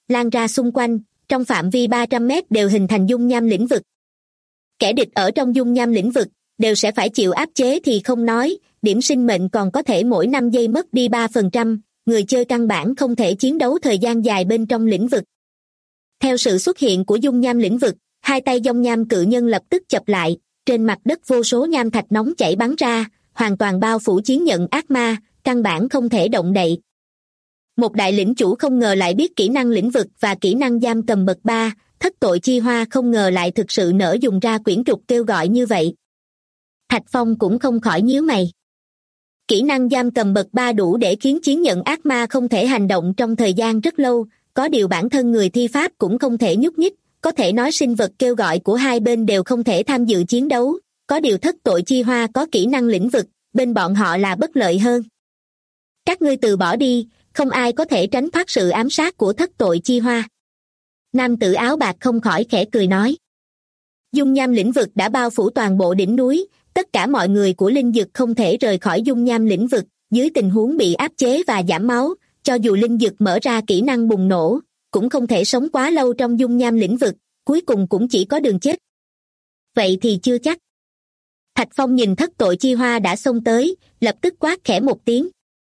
lan ra xung quanh, trong phạm vi 300 mét đều hình thành dung nham lĩnh vực. Kẻ địch ở trong dung nham lĩnh vực đều sẽ phải chịu áp chế thì không nói, điểm sinh mệnh còn có thể mỗi 5 giây mất đi 3%, người chơi căn bản không thể chiến đấu thời gian dài bên trong lĩnh vực. Theo sự xuất hiện của dung nham lĩnh vực, hai tay dòng nham cự nhân lập tức chập lại, trên mặt đất vô số nham thạch nóng chảy bắn ra, hoàn toàn bao phủ chiến nhận ác ma, căn bản không thể động đậy. Một đại lĩnh chủ không ngờ lại biết kỹ năng lĩnh vực và kỹ năng giam cầm bậc 3, thất tội chi hoa không ngờ lại thực sự nỡ dùng ra quyển trục kêu gọi như vậy. Thạch Phong cũng không khỏi nhíu mày. Kỹ năng giam cầm bậc 3 đủ để khiến chiến nhận ác ma không thể hành động trong thời gian rất lâu, có điều bản thân người thi pháp cũng không thể nhúc nhích, có thể nói sinh vật kêu gọi của hai bên đều không thể tham dự chiến đấu, có điều thất tội chi hoa có kỹ năng lĩnh vực, bên bọn họ là bất lợi hơn. Các ngươi từ bỏ đi, không ai có thể tránh thoát sự ám sát của thất tội chi hoa. Nam tử áo bạc không khỏi khẽ cười nói. Dung nham lĩnh vực đã bao phủ toàn bộ đỉnh núi, tất cả mọi người của linh dực không thể rời khỏi dung nham lĩnh vực, dưới tình huống bị áp chế và giảm máu, cho dù linh dực mở ra kỹ năng bùng nổ, cũng không thể sống quá lâu trong dung nham lĩnh vực, cuối cùng cũng chỉ có đường chết. Vậy thì chưa chắc. Thạch Phong nhìn thất tội chi hoa đã xông tới, lập tức quát khẽ một tiếng.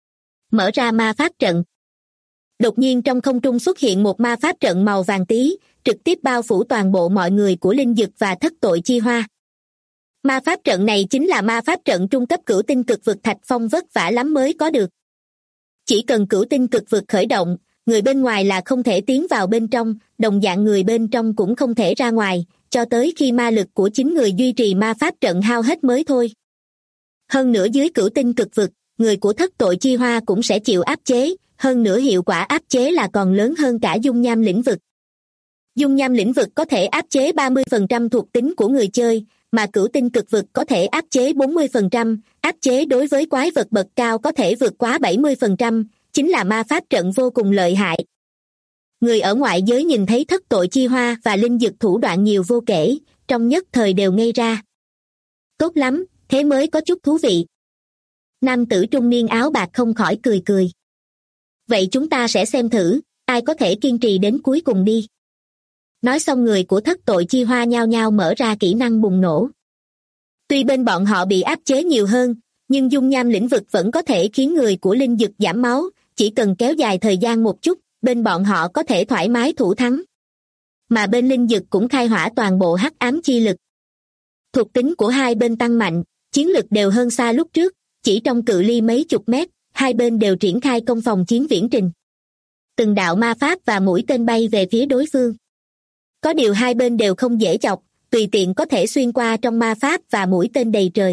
Mở ra ma pháp trận. Đột nhiên trong không trung xuất hiện một ma pháp trận màu vàng tí, trực tiếp bao phủ toàn bộ mọi người của linh dực và thất tội chi hoa. Ma pháp trận này chính là ma pháp trận trung cấp cửu tinh cực vực Thạch Phong vất vả lắm mới có được. Chỉ cần cửu tinh cực vực khởi động, người bên ngoài là không thể tiến vào bên trong, đồng dạng người bên trong cũng không thể ra ngoài, cho tới khi ma lực của chính người duy trì ma pháp trận hao hết mới thôi. Hơn nữa dưới cửu tinh cực vực, người của thất tội chi hoa cũng sẽ chịu áp chế, hơn nữa hiệu quả áp chế là còn lớn hơn cả dung nham lĩnh vực. Dung nham lĩnh vực có thể áp chế 30% thuộc tính của người chơi, mà cửu tinh cực vực có thể áp chế 40%, áp chế đối với quái vật bậc cao có thể vượt quá 70%, chính là ma pháp trận vô cùng lợi hại. Người ở ngoại giới nhìn thấy thất tội chi hoa và linh dực thủ đoạn nhiều vô kể, trong nhất thời đều ngây ra. Tốt lắm, thế mới có chút thú vị. Nam tử trung niên áo bạc không khỏi cười cười. Vậy chúng ta sẽ xem thử, ai có thể kiên trì đến cuối cùng đi. Nói xong người của thất tội chi hoa nhao nhao mở ra kỹ năng bùng nổ. Tuy bên bọn họ bị áp chế nhiều hơn, nhưng dung nham lĩnh vực vẫn có thể khiến người của linh dực giảm máu, chỉ cần kéo dài thời gian một chút, bên bọn họ có thể thoải mái thủ thắng. Mà bên linh dực cũng khai hỏa toàn bộ hắc ám chi lực. Thuộc tính của hai bên tăng mạnh, chiến lực đều hơn xa lúc trước, chỉ trong cự ly mấy chục mét, hai bên đều triển khai công phòng chiến viễn trình. Từng đạo ma pháp và mũi tên bay về phía đối phương. Có điều hai bên đều không dễ chọc, tùy tiện có thể xuyên qua trong ma pháp và mũi tên đầy trời.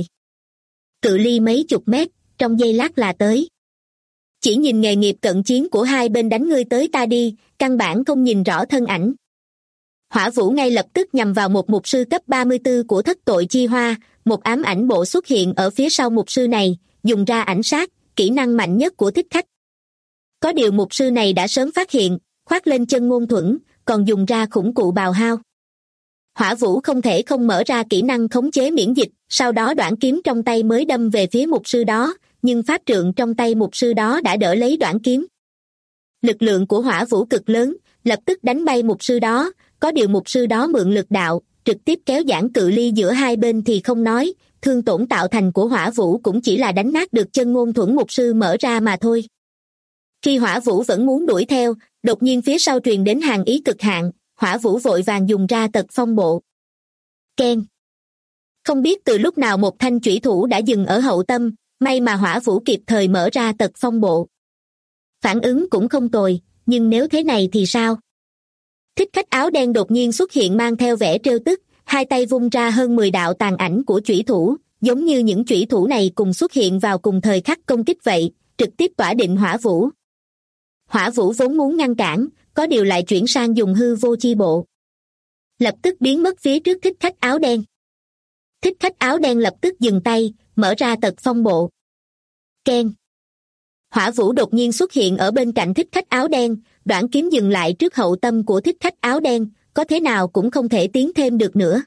Cự ly mấy chục mét, trong giây lát là tới. Chỉ nhìn nghề nghiệp cận chiến của hai bên đánh ngươi tới ta đi, căn bản không nhìn rõ thân ảnh. Hỏa Vũ ngay lập tức nhằm vào một mục sư cấp 34 của thất tội chi hoa, một ám ảnh bộ xuất hiện ở phía sau mục sư này, dùng ra ảnh sát, kỹ năng mạnh nhất của thích khách. Có điều mục sư này đã sớm phát hiện, khoác lên chân ngôn thuẫn, còn dùng ra khủng cụ bào hao. Hỏa Vũ không thể không mở ra kỹ năng khống chế miễn dịch, sau đó đoản kiếm trong tay mới đâm về phía mục sư đó, nhưng pháp trượng trong tay mục sư đó đã đỡ lấy đoản kiếm. Lực lượng của Hỏa Vũ cực lớn, lập tức đánh bay mục sư đó, có điều mục sư đó mượn lực đạo, trực tiếp kéo giãn cự ly giữa hai bên thì không nói, thương tổn tạo thành của Hỏa Vũ cũng chỉ là đánh nát được chân ngôn thuẫn mục sư mở ra mà thôi. Khi Hỏa Vũ vẫn muốn đuổi theo, đột nhiên phía sau truyền đến hàng ý cực hạn, Hỏa Vũ vội vàng dùng ra tật phong bộ. Keng. Không biết từ lúc nào một thanh chủy thủ đã dừng ở hậu tâm, may mà Hỏa Vũ kịp thời mở ra tật phong bộ. Phản ứng cũng không tồi, nhưng nếu thế này thì sao? Thích khách áo đen đột nhiên xuất hiện mang theo vẻ trêu tức, hai tay vung ra hơn 10 đạo tàn ảnh của chủy thủ, giống như những chủy thủ này cùng xuất hiện vào cùng thời khắc công kích vậy, trực tiếp tỏa định Hỏa Vũ. Hỏa Vũ vốn muốn ngăn cản, có điều lại chuyển sang dùng hư vô chi bộ. Lập tức biến mất phía trước thích khách áo đen. Thích khách áo đen lập tức dừng tay, mở ra tật phong bộ. Keng. Hỏa Vũ đột nhiên xuất hiện ở bên cạnh thích khách áo đen, đoản kiếm dừng lại trước hậu tâm của thích khách áo đen, có thế nào cũng không thể tiến thêm được nữa.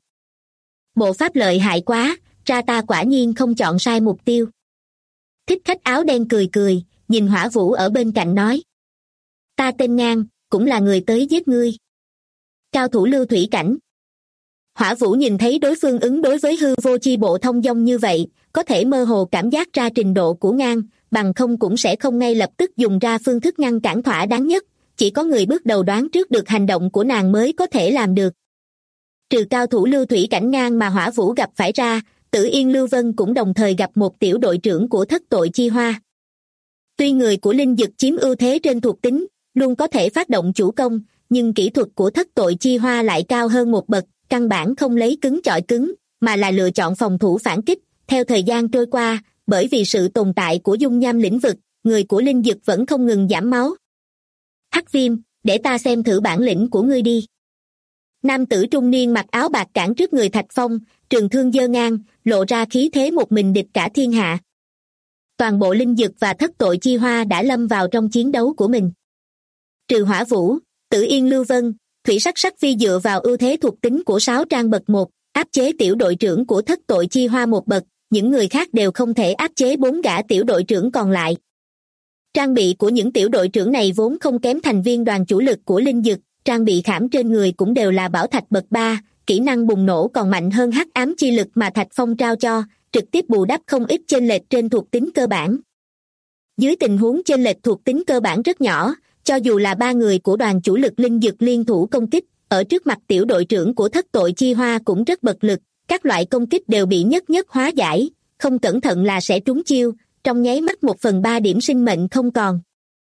Bộ pháp lợi hại quá, ra ta quả nhiên không chọn sai mục tiêu. Thích khách áo đen cười cười, nhìn Hỏa Vũ ở bên cạnh nói. Ta tên Ngang, cũng là người tới giết ngươi. Cao thủ lưu thủy cảnh. Hỏa Vũ nhìn thấy đối phương ứng đối với hư vô chi bộ thông dong như vậy, có thể mơ hồ cảm giác ra trình độ của ngang, bằng không cũng sẽ không ngay lập tức dùng ra phương thức ngăn cản thỏa đáng nhất, chỉ có người bước đầu đoán trước được hành động của nàng mới có thể làm được. Trừ cao thủ lưu thủy cảnh ngang mà Hỏa Vũ gặp phải ra, Tử Yên Lưu Vân cũng đồng thời gặp một tiểu đội trưởng của thất tội chi hoa. Tuy người của linh dực chiếm ưu thế trên thuộc tính, luôn có thể phát động chủ công, nhưng kỹ thuật của thất tội chi hoa lại cao hơn một bậc, căn bản không lấy cứng chọi cứng, mà là lựa chọn phòng thủ phản kích. Theo thời gian trôi qua, bởi vì sự tồn tại của dung nham lĩnh vực, người của linh dực vẫn không ngừng giảm máu. Hắc Viêm, để ta xem thử bản lĩnh của ngươi đi. Nam tử trung niên mặc áo bạc cản trước người Thạch Phong, trường thương giơ ngang, lộ ra khí thế một mình địch cả thiên hạ. Toàn bộ linh dực và thất tội chi hoa đã lâm vào trong chiến đấu của mình. Trừ Hỏa Vũ, Tử Yên Lưu Vân, Thủy Sắc Sắc Phi dựa vào ưu thế thuộc tính của Sáo Trang bậc 1, áp chế tiểu đội trưởng của thất tội chi hoa một bậc, những người khác đều không thể áp chế 4 gã tiểu đội trưởng còn lại. Trang bị của những tiểu đội trưởng này vốn không kém thành viên đoàn chủ lực của linh dực, trang bị khảm trên người cũng đều là bảo thạch bậc 3, kỹ năng bùng nổ còn mạnh hơn hắc ám chi lực mà Thạch Phong trao cho, trực tiếp bù đắp không ít chênh lệch trên thuộc tính cơ bản. Dưới tình huống chênh lệch thuộc tính cơ bản rất nhỏ, cho dù là 3 người của đoàn chủ lực linh dực liên thủ công kích, ở trước mặt tiểu đội trưởng của thất tội chi hoa cũng rất bật lực, các loại công kích đều bị nhất nhất hóa giải, không cẩn thận là sẽ trúng chiêu, trong nháy mắt 1/3 điểm sinh mệnh không còn.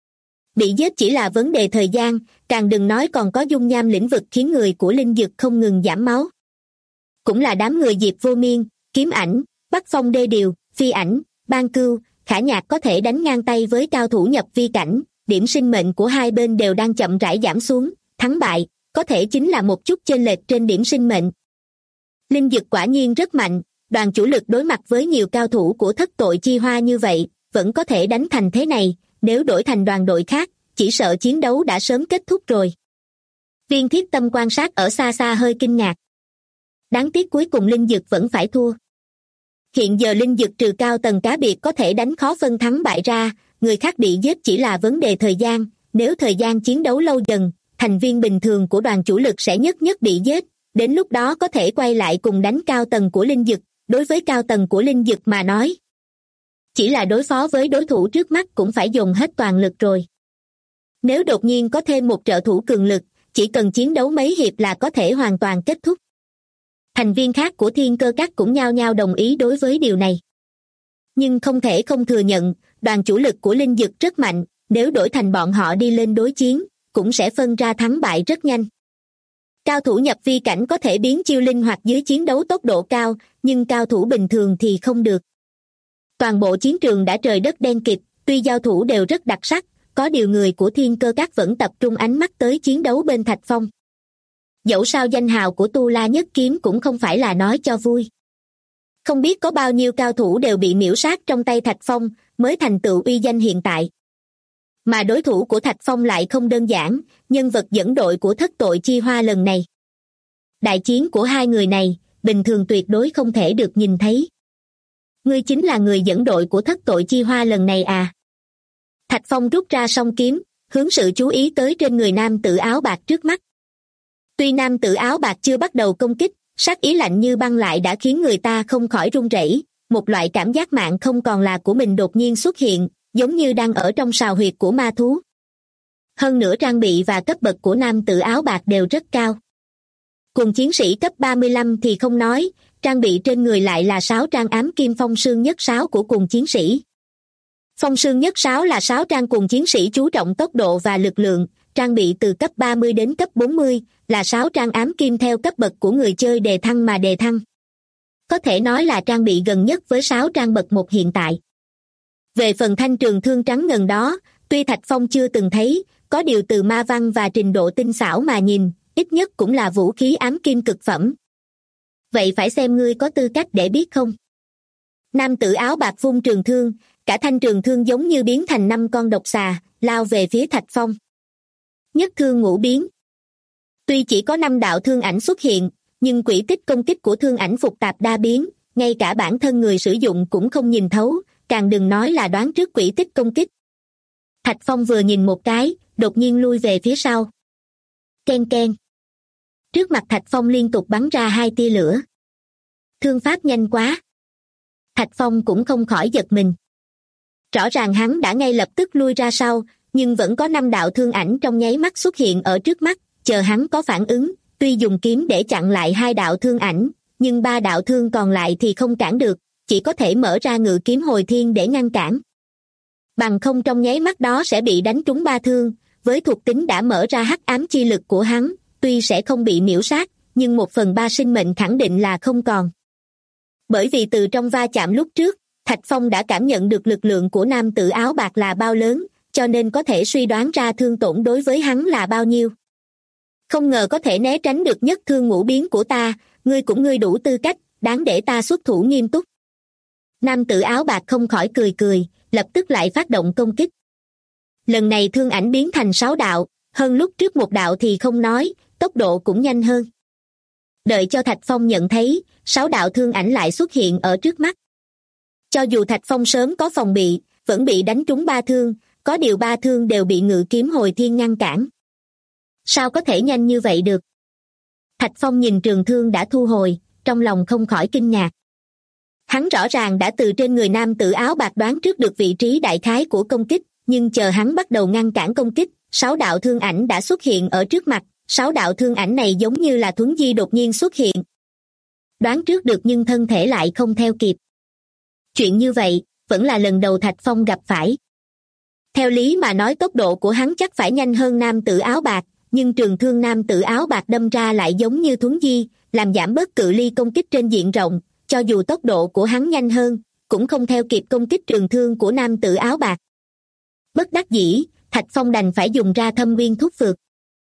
Bị giết chỉ là vấn đề thời gian, càng đừng nói còn có dung nham lĩnh vực khiến người của linh dực không ngừng giảm máu. Cũng là đám người Diệp Vô Miên, Kiếm Ảnh, Bắc Phong Đê Điều, Phi Ảnh, Ban Cưu, Khả Nhạc có thể đánh ngang tay với cao thủ nhập vi cảnh, điểm sinh mệnh của hai bên đều đang chậm rãi giảm xuống, thắng bại, có thể chính là một chút chênh lệch trên điểm sinh mệnh. Linh dực quả nhiên rất mạnh, đoàn chủ lực đối mặt với nhiều cao thủ của thất tội chi hoa như vậy, vẫn có thể đánh thành thế này, nếu đổi thành đoàn đội khác, chỉ sợ chiến đấu đã sớm kết thúc rồi. Viên Thiết Tâm quan sát ở xa xa hơi kinh ngạc. Đáng tiếc cuối cùng linh dực vẫn phải thua. Hiện giờ linh dực trừ cao tầng cá biệt có thể đánh khó phân thắng bại ra, người khác bị giết chỉ là vấn đề thời gian, nếu thời gian chiến đấu lâu dần, thành viên bình thường của đoàn chủ lực sẽ nhất nhất bị giết, đến lúc đó có thể quay lại cùng đánh cao tầng của linh dực, đối với cao tầng của linh dực mà nói. Chỉ là đối phó với đối thủ trước mắt cũng phải dùng hết toàn lực rồi. Nếu đột nhiên có thêm một trợ thủ cường lực, chỉ cần chiến đấu mấy hiệp là có thể hoàn toàn kết thúc. Thành viên khác của Thiên Cơ Các cũng nhao nhao đồng ý đối với điều này. Nhưng không thể không thừa nhận, đoàn chủ lực của linh dực rất mạnh, nếu đổi thành bọn họ đi lên đối chiến, cũng sẽ phân ra thắng bại rất nhanh. Cao thủ nhập vi cảnh có thể biến chiêu linh hoạt dưới chiến đấu tốc độ cao, nhưng cao thủ bình thường thì không được. Toàn bộ chiến trường đã trời đất đen kịt, tuy giao thủ đều rất đặc sắc, có điều người của Thiên Cơ Các vẫn tập trung ánh mắt tới chiến đấu bên Thạch Phong. Dẫu sao danh hào của Tu La Nhất Kiếm cũng không phải là nói cho vui. Không biết có bao nhiêu cao thủ đều bị miễu sát trong tay Thạch Phong, mới thành tựu uy danh hiện tại. Mà đối thủ của Thạch Phong lại không đơn giản, nhân vật dẫn đội của thất tội chi hoa lần này. Đại chiến của hai người này, bình thường tuyệt đối không thể được nhìn thấy. Ngươi chính là người dẫn đội của thất tội chi hoa lần này à? Thạch Phong rút ra song kiếm, hướng sự chú ý tới trên người nam tử áo bạc trước mắt. Tuy nam tử áo bạc chưa bắt đầu công kích, sát ý lạnh như băng lại đã khiến người ta không khỏi run rẩy, một loại cảm giác mạng không còn là của mình đột nhiên xuất hiện, giống như đang ở trong sào huyệt của ma thú. Hơn nữa trang bị và cấp bậc của nam tử áo bạc đều rất cao. Cùng chiến sĩ cấp 35 thì không nói, trang bị trên người lại là 6 trang ám kim phong sương nhất sáo của cùng chiến sĩ. Phong sương nhất sáo là 6 trang cùng chiến sĩ chú trọng tốc độ và lực lượng, trang bị từ cấp 30 đến cấp 40, là 6 trang ám kim theo cấp bậc của người chơi đề thăng mà đề thăng. Có thể nói là trang bị gần nhất với 6 trang bậc 1 hiện tại. Về phần thanh trường thương trắng ngần đó, tuy Thạch Phong chưa từng thấy, có điều từ ma văn và trình độ tinh xảo mà nhìn, ít nhất cũng là vũ khí ám kim cực phẩm. Vậy phải xem ngươi có tư cách để biết không? Nam tử áo bạc vung trường thương, cả thanh trường thương giống như biến thành 5 con độc xà, lao về phía Thạch Phong. Nhất thương ngũ biến. Tuy chỉ có 5 đạo thương ảnh xuất hiện, nhưng quỹ tích công kích của thương ảnh phục tạp đa biến, ngay cả bản thân người sử dụng cũng không nhìn thấu, càng đừng nói là đoán trước quỹ tích công kích. Thạch Phong vừa nhìn một cái, đột nhiên lui về phía sau. Ken ken. Trước mặt Thạch Phong liên tục bắn ra 2 tia lửa. Thương pháp nhanh quá. Thạch Phong cũng không khỏi giật mình. Rõ ràng hắn đã ngay lập tức lui ra sau, nhưng vẫn có 5 đạo thương ảnh trong nháy mắt xuất hiện ở trước mắt, chờ hắn có phản ứng, tuy dùng kiếm để chặn lại 2 đạo thương ảnh, nhưng 3 đạo thương còn lại thì không cản được, chỉ có thể mở ra ngự kiếm hồi thiên để ngăn cản. Bằng không trong nháy mắt đó sẽ bị đánh trúng 3 thương, với thuộc tính đã mở ra hắc ám chi lực của hắn, tuy sẽ không bị miểu sát, nhưng 1/3 sinh mệnh khẳng định là không còn. Bởi vì từ trong va chạm lúc trước, Thạch Phong đã cảm nhận được lực lượng của nam tử áo bạc là bao lớn, cho nên có thể suy đoán ra thương tổn đối với hắn là bao nhiêu. Không ngờ có thể né tránh được nhất thương ngũ biến của ta, ngươi đủ tư cách, đáng để ta xuất thủ nghiêm túc. Nam tử áo bạc không khỏi cười, lập tức lại phát động công kích. Lần này thương ảnh biến thành 6 đạo, hơn lúc trước 1 đạo thì không nói, tốc độ cũng nhanh hơn. Đợi cho Thạch Phong nhận thấy, 6 đạo thương ảnh lại xuất hiện ở trước mắt. Cho dù Thạch Phong sớm có phòng bị, vẫn bị đánh trúng 3 thương, có điều 3 thương đều bị ngự kiếm hồi thiên ngăn cản. Sao có thể nhanh như vậy được? Thạch Phong nhìn trường thương đã thu hồi, trong lòng không khỏi kinh ngạc. Hắn rõ ràng đã từ trên người nam tử áo bạc đoán trước được vị trí đại khái của công kích, nhưng chờ hắn bắt đầu ngăn cản công kích, 6 đạo thương ảnh đã xuất hiện ở trước mặt, 6 đạo thương ảnh này giống như là thuấn di đột nhiên xuất hiện. Đoán trước được nhưng thân thể lại không theo kịp. Chuyện như vậy, vẫn là lần đầu Thạch Phong gặp phải. Theo lý mà nói tốc độ của hắn chắc phải nhanh hơn nam tử áo bạc, nhưng trường thương nam tử áo bạc đâm ra lại giống như thuấn di, làm giảm bớt cự ly công kích trên diện rộng, cho dù tốc độ của hắn nhanh hơn, cũng không theo kịp công kích trường thương của nam tử áo bạc. Bất đắc dĩ, Thạch Phong đành phải dùng ra thâm nguyên thúc phược.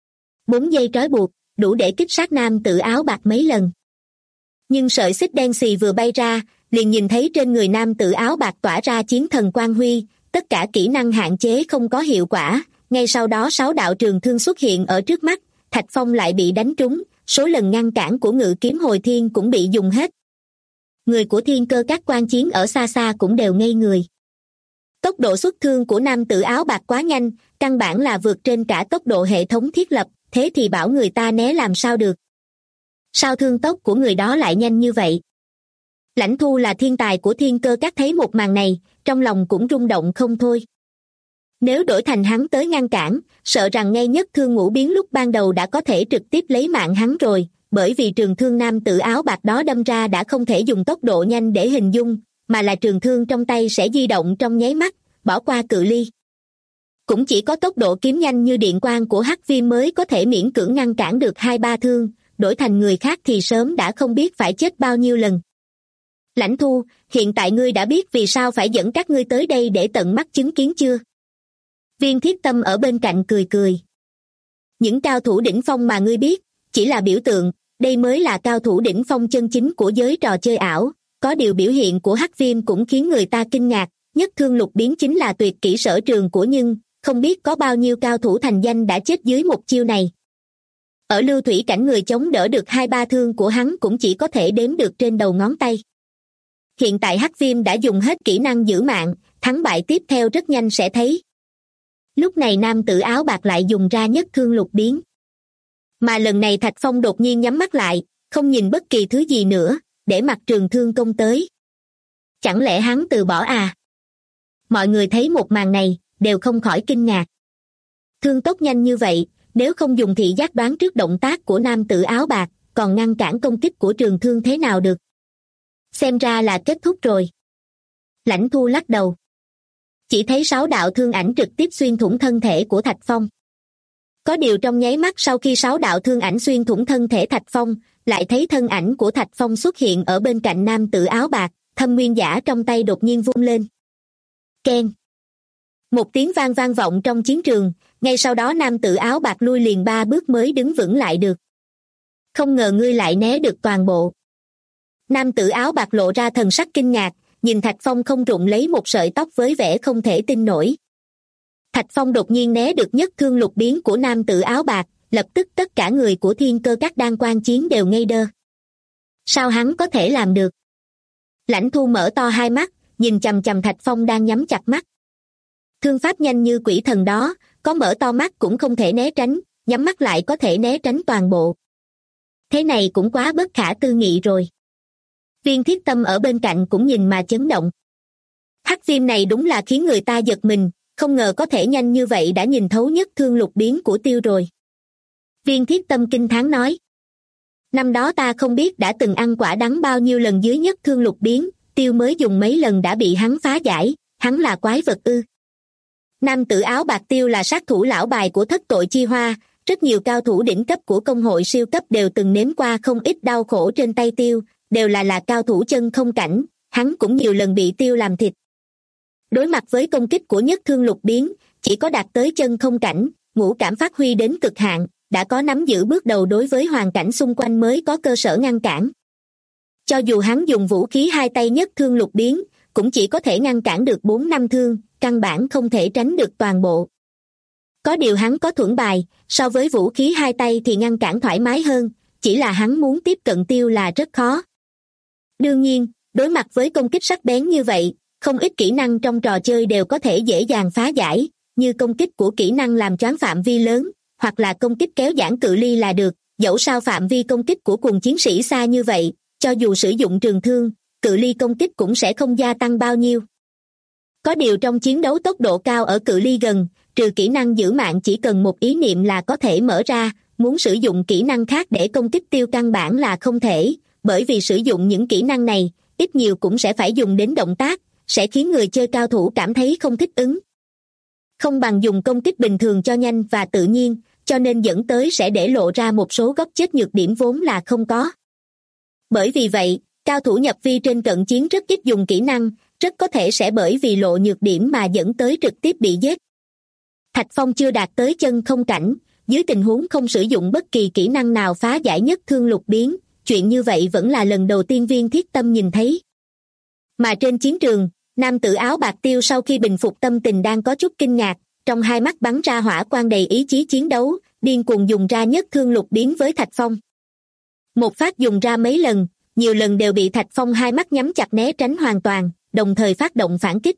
4 dây trói buộc, đủ để kích sát nam tử áo bạc mấy lần. Nhưng sợi xích đen xì vừa bay ra, liền nhìn thấy trên người nam tử áo bạc tỏa ra chiến thần quang huy, tất cả kỹ năng hạn chế không có hiệu quả, ngay sau đó 6 đạo trường thương xuất hiện ở trước mắt, Thạch Phong lại bị đánh trúng, số lần ngăn cản của ngự kiếm hồi thiên cũng bị dùng hết. Người của Thiên Cơ các quan chiến ở xa xa cũng đều ngây người. Tốc độ xuất thương của nam tử áo bạc quá nhanh, căn bản là vượt trên cả tốc độ hệ thống thiết lập, thế thì bảo người ta né làm sao được. Sao thương tốc của người đó lại nhanh như vậy? Lãnh Thu là thiên tài của Thiên Cơ các thấy một màn này, trong lòng cũng rung động không thôi. Nếu đổi thành hắn tới ngăn cản, sợ rằng ngay nhất thương ngũ biến lúc ban đầu đã có thể trực tiếp lấy mạng hắn rồi, bởi vì trường thương nam tử áo bạc đó đâm ra đã không thể dùng tốc độ nhanh để hình dung, mà là trường thương trong tay sẽ di động trong nháy mắt, bỏ qua cự ly. Cũng chỉ có tốc độ kiếm nhanh như điện quang của Hắc Viêm mới có thể miễn cưỡng ngăn cản được 2-3 thương, đổi thành người khác thì sớm đã không biết phải chết bao nhiêu lần. Lãnh Thu, hiện tại ngươi đã biết vì sao phải dẫn các ngươi tới đây để tận mắt chứng kiến chưa? Viên Thiết Tâm ở bên cạnh cười. Những cao thủ đỉnh phong mà ngươi biết, chỉ là biểu tượng, đây mới là cao thủ đỉnh phong chân chính của giới trò chơi ảo, có điều biểu hiện của Hắc Viêm cũng khiến người ta kinh ngạc, nhất thương lục biến chính là tuyệt kỹ sở trường của nhưng, không biết có bao nhiêu cao thủ thành danh đã chết dưới một chiêu này. Ở lưu thủy cảnh người chống đỡ được 2-3 thương của hắn cũng chỉ có thể đếm được trên đầu ngón tay. Hiện tại Hắc Viêm đã dùng hết kỹ năng giữ mạng, thắng bại tiếp theo rất nhanh sẽ thấy. Lúc này nam tử áo bạc lại dùng ra nhất thương lục biến. Mà lần này Thạch Phong đột nhiên nhắm mắt lại, không nhìn bất kỳ thứ gì nữa, để mặc trường thương công tới. Chẳng lẽ hắn từ bỏ à? Mọi người thấy một màn này, đều không khỏi kinh ngạc. Thương tốc nhanh như vậy, nếu không dùng thị giác đoán trước động tác của nam tử áo bạc, còn ngăn cản công kích của trường thương thế nào được? Xem ra là kết thúc rồi. Lãnh Thu lắc đầu. Chỉ thấy 6 đạo thương ảnh trực tiếp xuyên thủng thân thể của Thạch Phong. Có điều trong nháy mắt sau khi 6 đạo thương ảnh xuyên thủng thân thể Thạch Phong, lại thấy thân ảnh của Thạch Phong xuất hiện ở bên cạnh nam tử áo bạc, thâm nguyên giả trong tay đột nhiên vung lên. Keng. Một tiếng vang vang vọng trong chiến trường, ngay sau đó nam tử áo bạc lui liền 3 bước mới đứng vững lại được. Không ngờ ngươi lại né được toàn bộ. Nam tử áo bạc lộ ra thần sắc kinh ngạc, nhìn Thạch Phong không rụng lấy một sợi tóc với vẻ không thể tin nổi. Thạch Phong đột nhiên né được nhất thương lục biến của nam tử áo bạc, lập tức tất cả người của Thiên Cơ các đang quan chiến đều ngây đơ. Sao hắn có thể làm được? Lãnh Thu mở to hai mắt, nhìn chằm chằm Thạch Phong đang nhắm chặt mắt. Thương pháp nhanh như quỷ thần đó, có mở to mắt cũng không thể né tránh, nhắm mắt lại có thể né tránh toàn bộ. Thế này cũng quá bất khả tư nghị rồi. Viên Thiết Tâm ở bên cạnh cũng nhìn mà chấn động. Hắc viêm này đúng là khiến người ta giật mình, không ngờ có thể nhanh như vậy đã nhìn thấu nhất thương lục biến của Tiêu rồi. Viên Thiết Tâm kinh thán nói. Năm đó ta không biết đã từng ăn quả đắng bao nhiêu lần dưới nhất thương lục biến, Tiêu mới dùng mấy lần đã bị hắn phá giải, hắn là quái vật ư? Nam tử áo bạc Tiêu là sát thủ lão bài của Thất Tội Chi Hoa, rất nhiều cao thủ đỉnh cấp của công hội siêu cấp đều từng nếm qua không ít đau khổ trên tay Tiêu, đều là cao thủ chân không cảnh, hắn cũng nhiều lần bị Tiêu làm thịt. Đối mặt với công kích của nhất thương lục biến, chỉ có đạt tới chân không cảnh, ngũ cảm phát huy đến cực hạn, đã có nắm giữ bước đầu đối với hoàn cảnh xung quanh mới có cơ sở ngăn cản. Cho dù hắn dùng vũ khí hai tay nhất thương lục biến, cũng chỉ có thể ngăn cản được 4-5 thương, căn bản không thể tránh được toàn bộ. Có điều hắn có thuẫn bài, so với vũ khí hai tay thì ngăn cản thoải mái hơn, chỉ là hắn muốn tiếp cận Tiêu là rất khó. Đương nhiên, đối mặt với công kích sắc bén như vậy, không ít kỹ năng trong trò chơi đều có thể dễ dàng phá giải, như công kích của kỹ năng làm choáng phạm vi lớn, hoặc là công kích kéo giãn cự ly là được, dẫu sao phạm vi công kích của cùng chiến sĩ xa như vậy, cho dù sử dụng trường thương, cự ly công kích cũng sẽ không gia tăng bao nhiêu. Có điều trong chiến đấu tốc độ cao ở cự ly gần, trừ kỹ năng giữ mạng chỉ cần một ý niệm là có thể mở ra, muốn sử dụng kỹ năng khác để công kích Tiêu căn bản là không thể, bởi vì sử dụng những kỹ năng này, ít nhiều cũng sẽ phải dùng đến động tác, sẽ khiến người chơi cao thủ cảm thấy không thích ứng. Không bằng dùng công kích bình thường cho nhanh và tự nhiên, cho nên dẫn tới sẽ để lộ ra một số góc chết nhược điểm vốn là không có. Bởi vì vậy, cao thủ nhập vi trên cận chiến rất ít dùng kỹ năng, rất có thể sẽ bởi vì lộ nhược điểm mà dẫn tới trực tiếp bị giết. Thạch Phong chưa đạt tới chân không cảnh, dưới tình huống không sử dụng bất kỳ kỹ năng nào phá giải nhất thương lục biến, chuyện như vậy vẫn là lần đầu tiên Viên Thiết Tâm nhìn thấy. Mà trên chiến trường, nam tử áo bạc Tiêu sau khi bình phục tâm tình đang có chút kinh ngạc, trong hai mắt bắn ra hỏa quang đầy ý chí chiến đấu, điên cuồng dùng ra nhất thương lục biến với Thạch Phong. Một phát dùng ra mấy lần, nhiều lần đều bị Thạch Phong hai mắt nhắm chặt né tránh hoàn toàn, đồng thời phát động phản kích.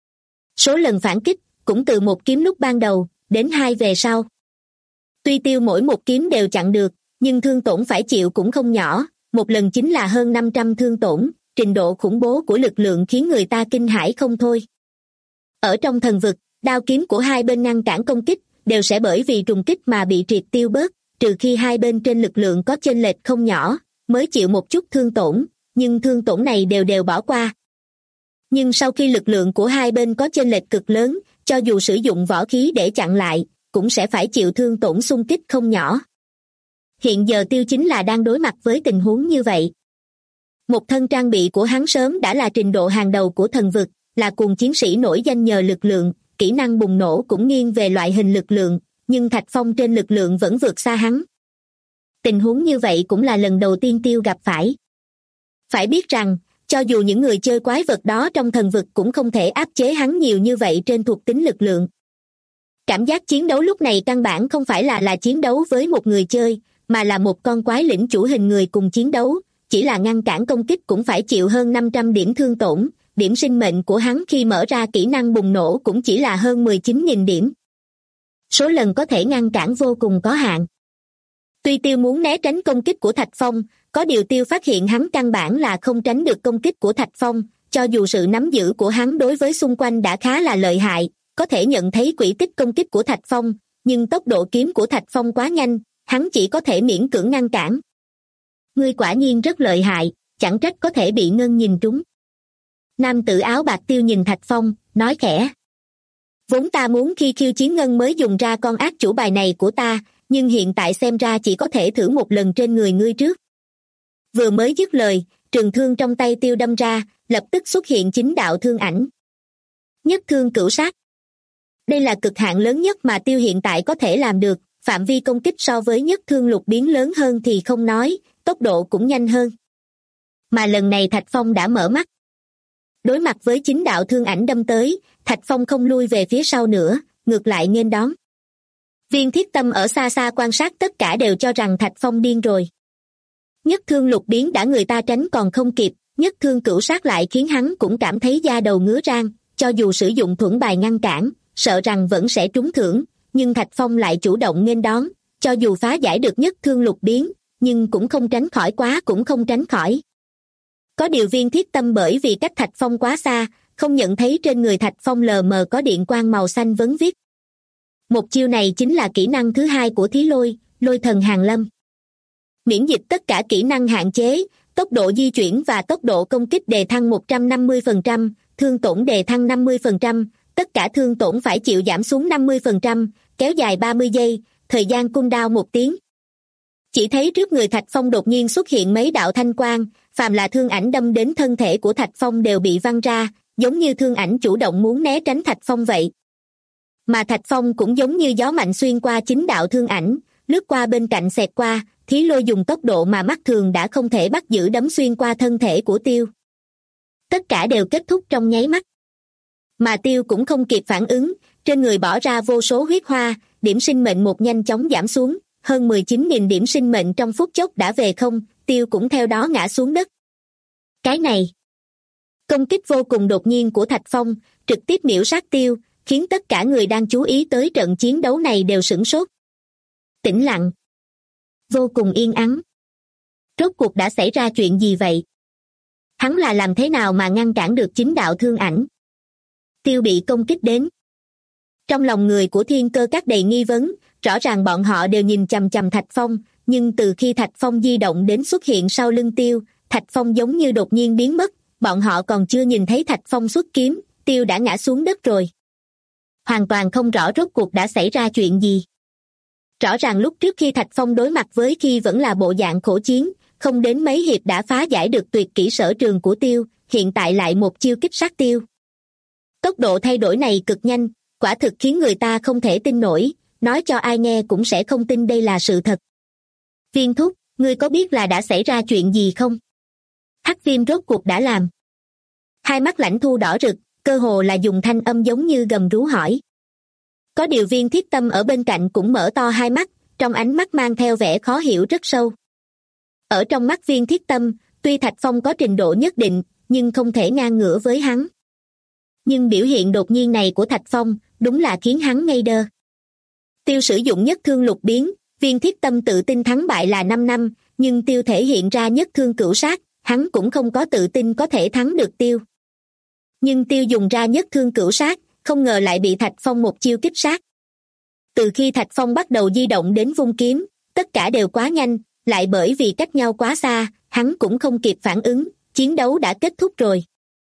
Số lần phản kích cũng từ một kiếm lúc ban đầu đến hai về sau. Tuy Tiêu mỗi một kiếm đều chặn được, nhưng thương tổn phải chịu cũng không nhỏ, một lần chính là hơn 500 thương tổn, trình độ khủng bố của lực lượng khiến người ta kinh hãi không thôi. Ở trong thần vực, đao kiếm của hai bên ngăn cản công kích đều sẽ bởi vì trùng kích mà bị triệt tiêu bớt, trừ khi hai bên trên lực lượng có chênh lệch không nhỏ, mới chịu một chút thương tổn, nhưng thương tổn này đều bỏ qua. Nhưng sau khi lực lượng của hai bên có chênh lệch cực lớn, cho dù sử dụng võ khí để chặn lại, cũng sẽ phải chịu thương tổn xung kích không nhỏ. Hiện giờ Tiêu chính là đang đối mặt với tình huống như vậy. Một thân trang bị của hắn sớm đã là trình độ hàng đầu của thần vực, là cuồng chiến sĩ nổi danh nhờ lực lượng, kỹ năng bùng nổ cũng nghiêng về loại hình lực lượng, nhưng Thạch Phong trên lực lượng vẫn vượt xa hắn. Tình huống như vậy cũng là lần đầu tiên Tiêu gặp phải. Phải biết rằng, cho dù những người chơi quái vật đó trong thần vực cũng không thể áp chế hắn nhiều như vậy trên thuộc tính lực lượng. Cảm giác chiến đấu lúc này căn bản không phải là chiến đấu với một người chơi, mà là một con quái lĩnh chủ hình người cùng chiến đấu, chỉ là ngăn cản công kích cũng phải chịu hơn 500 điểm thương tổn, điểm sinh mệnh của hắn khi mở ra kỹ năng bùng nổ cũng chỉ là hơn 19.000 điểm. Số lần có thể ngăn cản vô cùng có hạn. Tuy Tiêu muốn né tránh công kích của Thạch Phong, có điều Tiêu phát hiện hắn căn bản là không tránh được công kích của Thạch Phong, cho dù sự nắm giữ của hắn đối với xung quanh đã khá là lợi hại, có thể nhận thấy quỹ tích công kích của Thạch Phong, nhưng tốc độ kiếm của Thạch Phong quá nhanh, hắn chỉ có thể miễn cưỡng ngăn cản. Ngươi quả nhiên rất lợi hại, chẳng trách có thể bị Ngân nhìn trúng. Nam tử áo bạc Tiêu nhìn Thạch Phong, nói khẽ. Vốn ta muốn khi khiêu chiến Ngân mới dùng ra con ác chủ bài này của ta, nhưng hiện tại xem ra chỉ có thể thử một lần trên người ngươi trước. Vừa mới dứt lời, trường thương trong tay Tiêu đâm ra, lập tức xuất hiện 9 đạo thương ảnh. Nhất thương cửu sát. Đây là cực hạn lớn nhất mà Tiêu hiện tại có thể làm được, phạm vi công kích so với nhất thương lục biến lớn hơn thì không nói, tốc độ cũng nhanh hơn. Mà lần này Thạch Phong đã mở mắt. Đối mặt với 9 đạo thương ảnh đâm tới, Thạch Phong không lui về phía sau nữa, ngược lại nghênh đón. Viên Thiết Tâm ở xa xa quan sát tất cả đều cho rằng Thạch Phong điên rồi. Nhất thương lục biến đã người ta tránh còn không kịp, nhất thương cửu sát lại khiến hắn cũng cảm thấy da đầu ngứa rang, cho dù sử dụng thuẫn bài ngăn cản, sợ rằng vẫn sẽ trúng thưởng, nhưng Thạch Phong lại chủ động nghênh đón, cho dù phá giải được nhất thương lục biến, nhưng cũng không tránh khỏi cũng không tránh khỏi. Có điều Viên Thiết Tâm bởi vì cách Thạch Phong quá xa, không nhận thấy trên người Thạch Phong lờ mờ có điện quang màu xanh vấn viết. Một chiêu này chính là kỹ năng thứ hai của Thí Lôi, Lôi Thần Hàn Lâm. Miễn dịch tất cả kỹ năng hạn chế, tốc độ di chuyển và tốc độ công kích đề thăng 150%, thương tổn đề thăng 50%, tất cả thương tổn phải chịu giảm xuống 50%, kéo dài 30 giây, thời gian cooldown 1 tiếng. Chỉ thấy trước người Thạch Phong đột nhiên xuất hiện mấy đạo thanh quang, phàm là thương ảnh đâm đến thân thể của Thạch Phong đều bị văng ra, giống như thương ảnh chủ động muốn né tránh Thạch Phong vậy. Mà Thạch Phong cũng giống như gió mạnh xuyên qua 9 đạo thương ảnh, lướt qua bên cạnh xẹt qua, Thí Lôi dùng tốc độ mà mắt thường đã không thể bắt giữ đấm xuyên qua thân thể của Tiêu. Tất cả đều kết thúc trong nháy mắt. Mà Tiêu cũng không kịp phản ứng, trên người bỏ ra vô số huyết hoa, điểm sinh mệnh một nhanh chóng giảm xuống, hơn 19.000 điểm sinh mệnh trong phút chốc đã về không, Tiêu cũng theo đó ngã xuống đất. Cái này, công kích vô cùng đột nhiên của Thạch Phong, trực tiếp miểu sát Tiêu, khiến tất cả người đang chú ý tới trận chiến đấu này đều sửng sốt. Tĩnh lặng. Vô cùng yên ắng. Rốt cuộc đã xảy ra chuyện gì vậy? Hắn là làm thế nào mà ngăn cản được 9 đạo thương ảnh? Tiêu bị công kích đến. Trong lòng người của Thiên Cơ Các đầy nghi vấn, rõ ràng bọn họ đều nhìn chằm chằm Thạch Phong, nhưng từ khi Thạch Phong di động đến xuất hiện sau lưng Tiêu, Thạch Phong giống như đột nhiên biến mất, bọn họ còn chưa nhìn thấy Thạch Phong xuất kiếm, Tiêu đã ngã xuống đất rồi. Hoàn toàn không rõ rốt cuộc đã xảy ra chuyện gì. Rõ ràng lúc trước khi Thạch Phong đối mặt với khi vẫn là bộ dạng khổ chiến, không đến mấy hiệp đã phá giải được tuyệt kỹ sở trường của Tiêu, hiện tại lại một chiêu kích sát Tiêu. Tốc độ thay đổi này cực nhanh, quả thực khiến người ta không thể tin nổi, nói cho ai nghe cũng sẽ không tin đây là sự thật. Viên thúc, ngươi có biết là đã xảy ra chuyện gì không? Hắc Viêm rốt cuộc đã làm. Hai mắt Lãnh Thu đỏ rực, cơ hồ là dùng thanh âm giống như gầm rú hỏi. Có điều Viên Thiết Tâm ở bên cạnh cũng mở to hai mắt, trong ánh mắt mang theo vẻ khó hiểu rất sâu. Ở trong mắt Viên Thiết Tâm, tuy Thạch Phong có trình độ nhất định, nhưng không thể ngang ngửa với hắn. Nhưng biểu hiện đột nhiên này của Thạch Phong, đúng là khiến hắn ngây đơ. Tiêu sử dụng nhất thương lục biến, Viên Thiết Tâm tự tin thắng bại là 5 năm, nhưng Tiêu thể hiện ra nhất thương cửu sát, hắn cũng không có tự tin có thể thắng được Tiêu. Nhưng Tiêu dùng ra nhất thương cửu sát, không ngờ lại bị Thạch Phong một chiêu kích sát. Từ khi Thạch Phong bắt đầu di động đến vung kiếm, tất cả đều quá nhanh, lại bởi vì cách nhau quá xa, hắn cũng không kịp phản ứng, chiến đấu đã kết thúc rồi.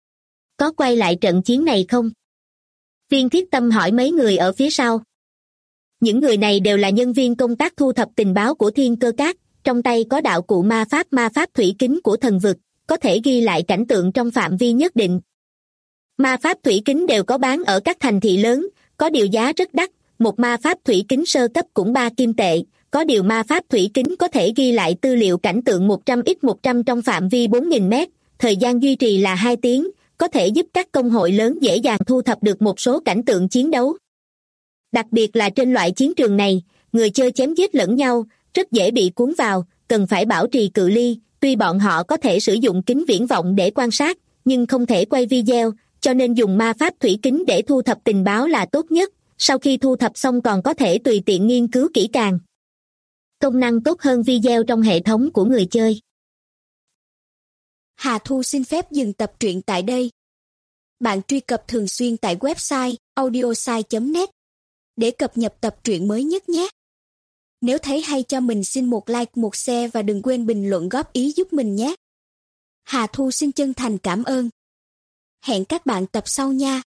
Có quay lại trận chiến này không? Viên Thiết Tâm hỏi mấy người ở phía sau. Những người này đều là nhân viên công tác thu thập tình báo của Thiên Cơ Các, trong tay có đạo cụ ma pháp thủy kính của thần vực, có thể ghi lại cảnh tượng trong phạm vi nhất định. Ma pháp thủy kính đều có bán ở các thành thị lớn, có điều giá rất đắt, một ma pháp thủy kính sơ cấp cũng 3 kim tệ, có điều ma pháp thủy kính có thể ghi lại tư liệu cảnh tượng 100x100 trong phạm vi 4.000 mét, thời gian duy trì là 2 tiếng, có thể giúp các công hội lớn dễ dàng thu thập được một số cảnh tượng chiến đấu. Đặc biệt là trên loại chiến trường này, người chơi chém giết lẫn nhau, rất dễ bị cuốn vào, cần phải bảo trì cự ly, tuy bọn họ có thể sử dụng kính viễn vọng để quan sát, nhưng không thể quay video, cho nên dùng ma pháp thủy kính để thu thập tình báo là tốt nhất, sau khi thu thập xong còn có thể tùy tiện nghiên cứu kỹ càng. Công năng tốt hơn video trong hệ thống của người chơi. Hà Thu xin phép dừng tập truyện tại đây. Bạn truy cập thường xuyên tại website audiosai.net để cập nhật tập truyện mới nhất nhé. Nếu thấy hay cho mình xin một like, một share và đừng quên bình luận góp ý giúp mình nhé. Hà Thu xin chân thành cảm ơn. Hẹn các bạn tập sau nha.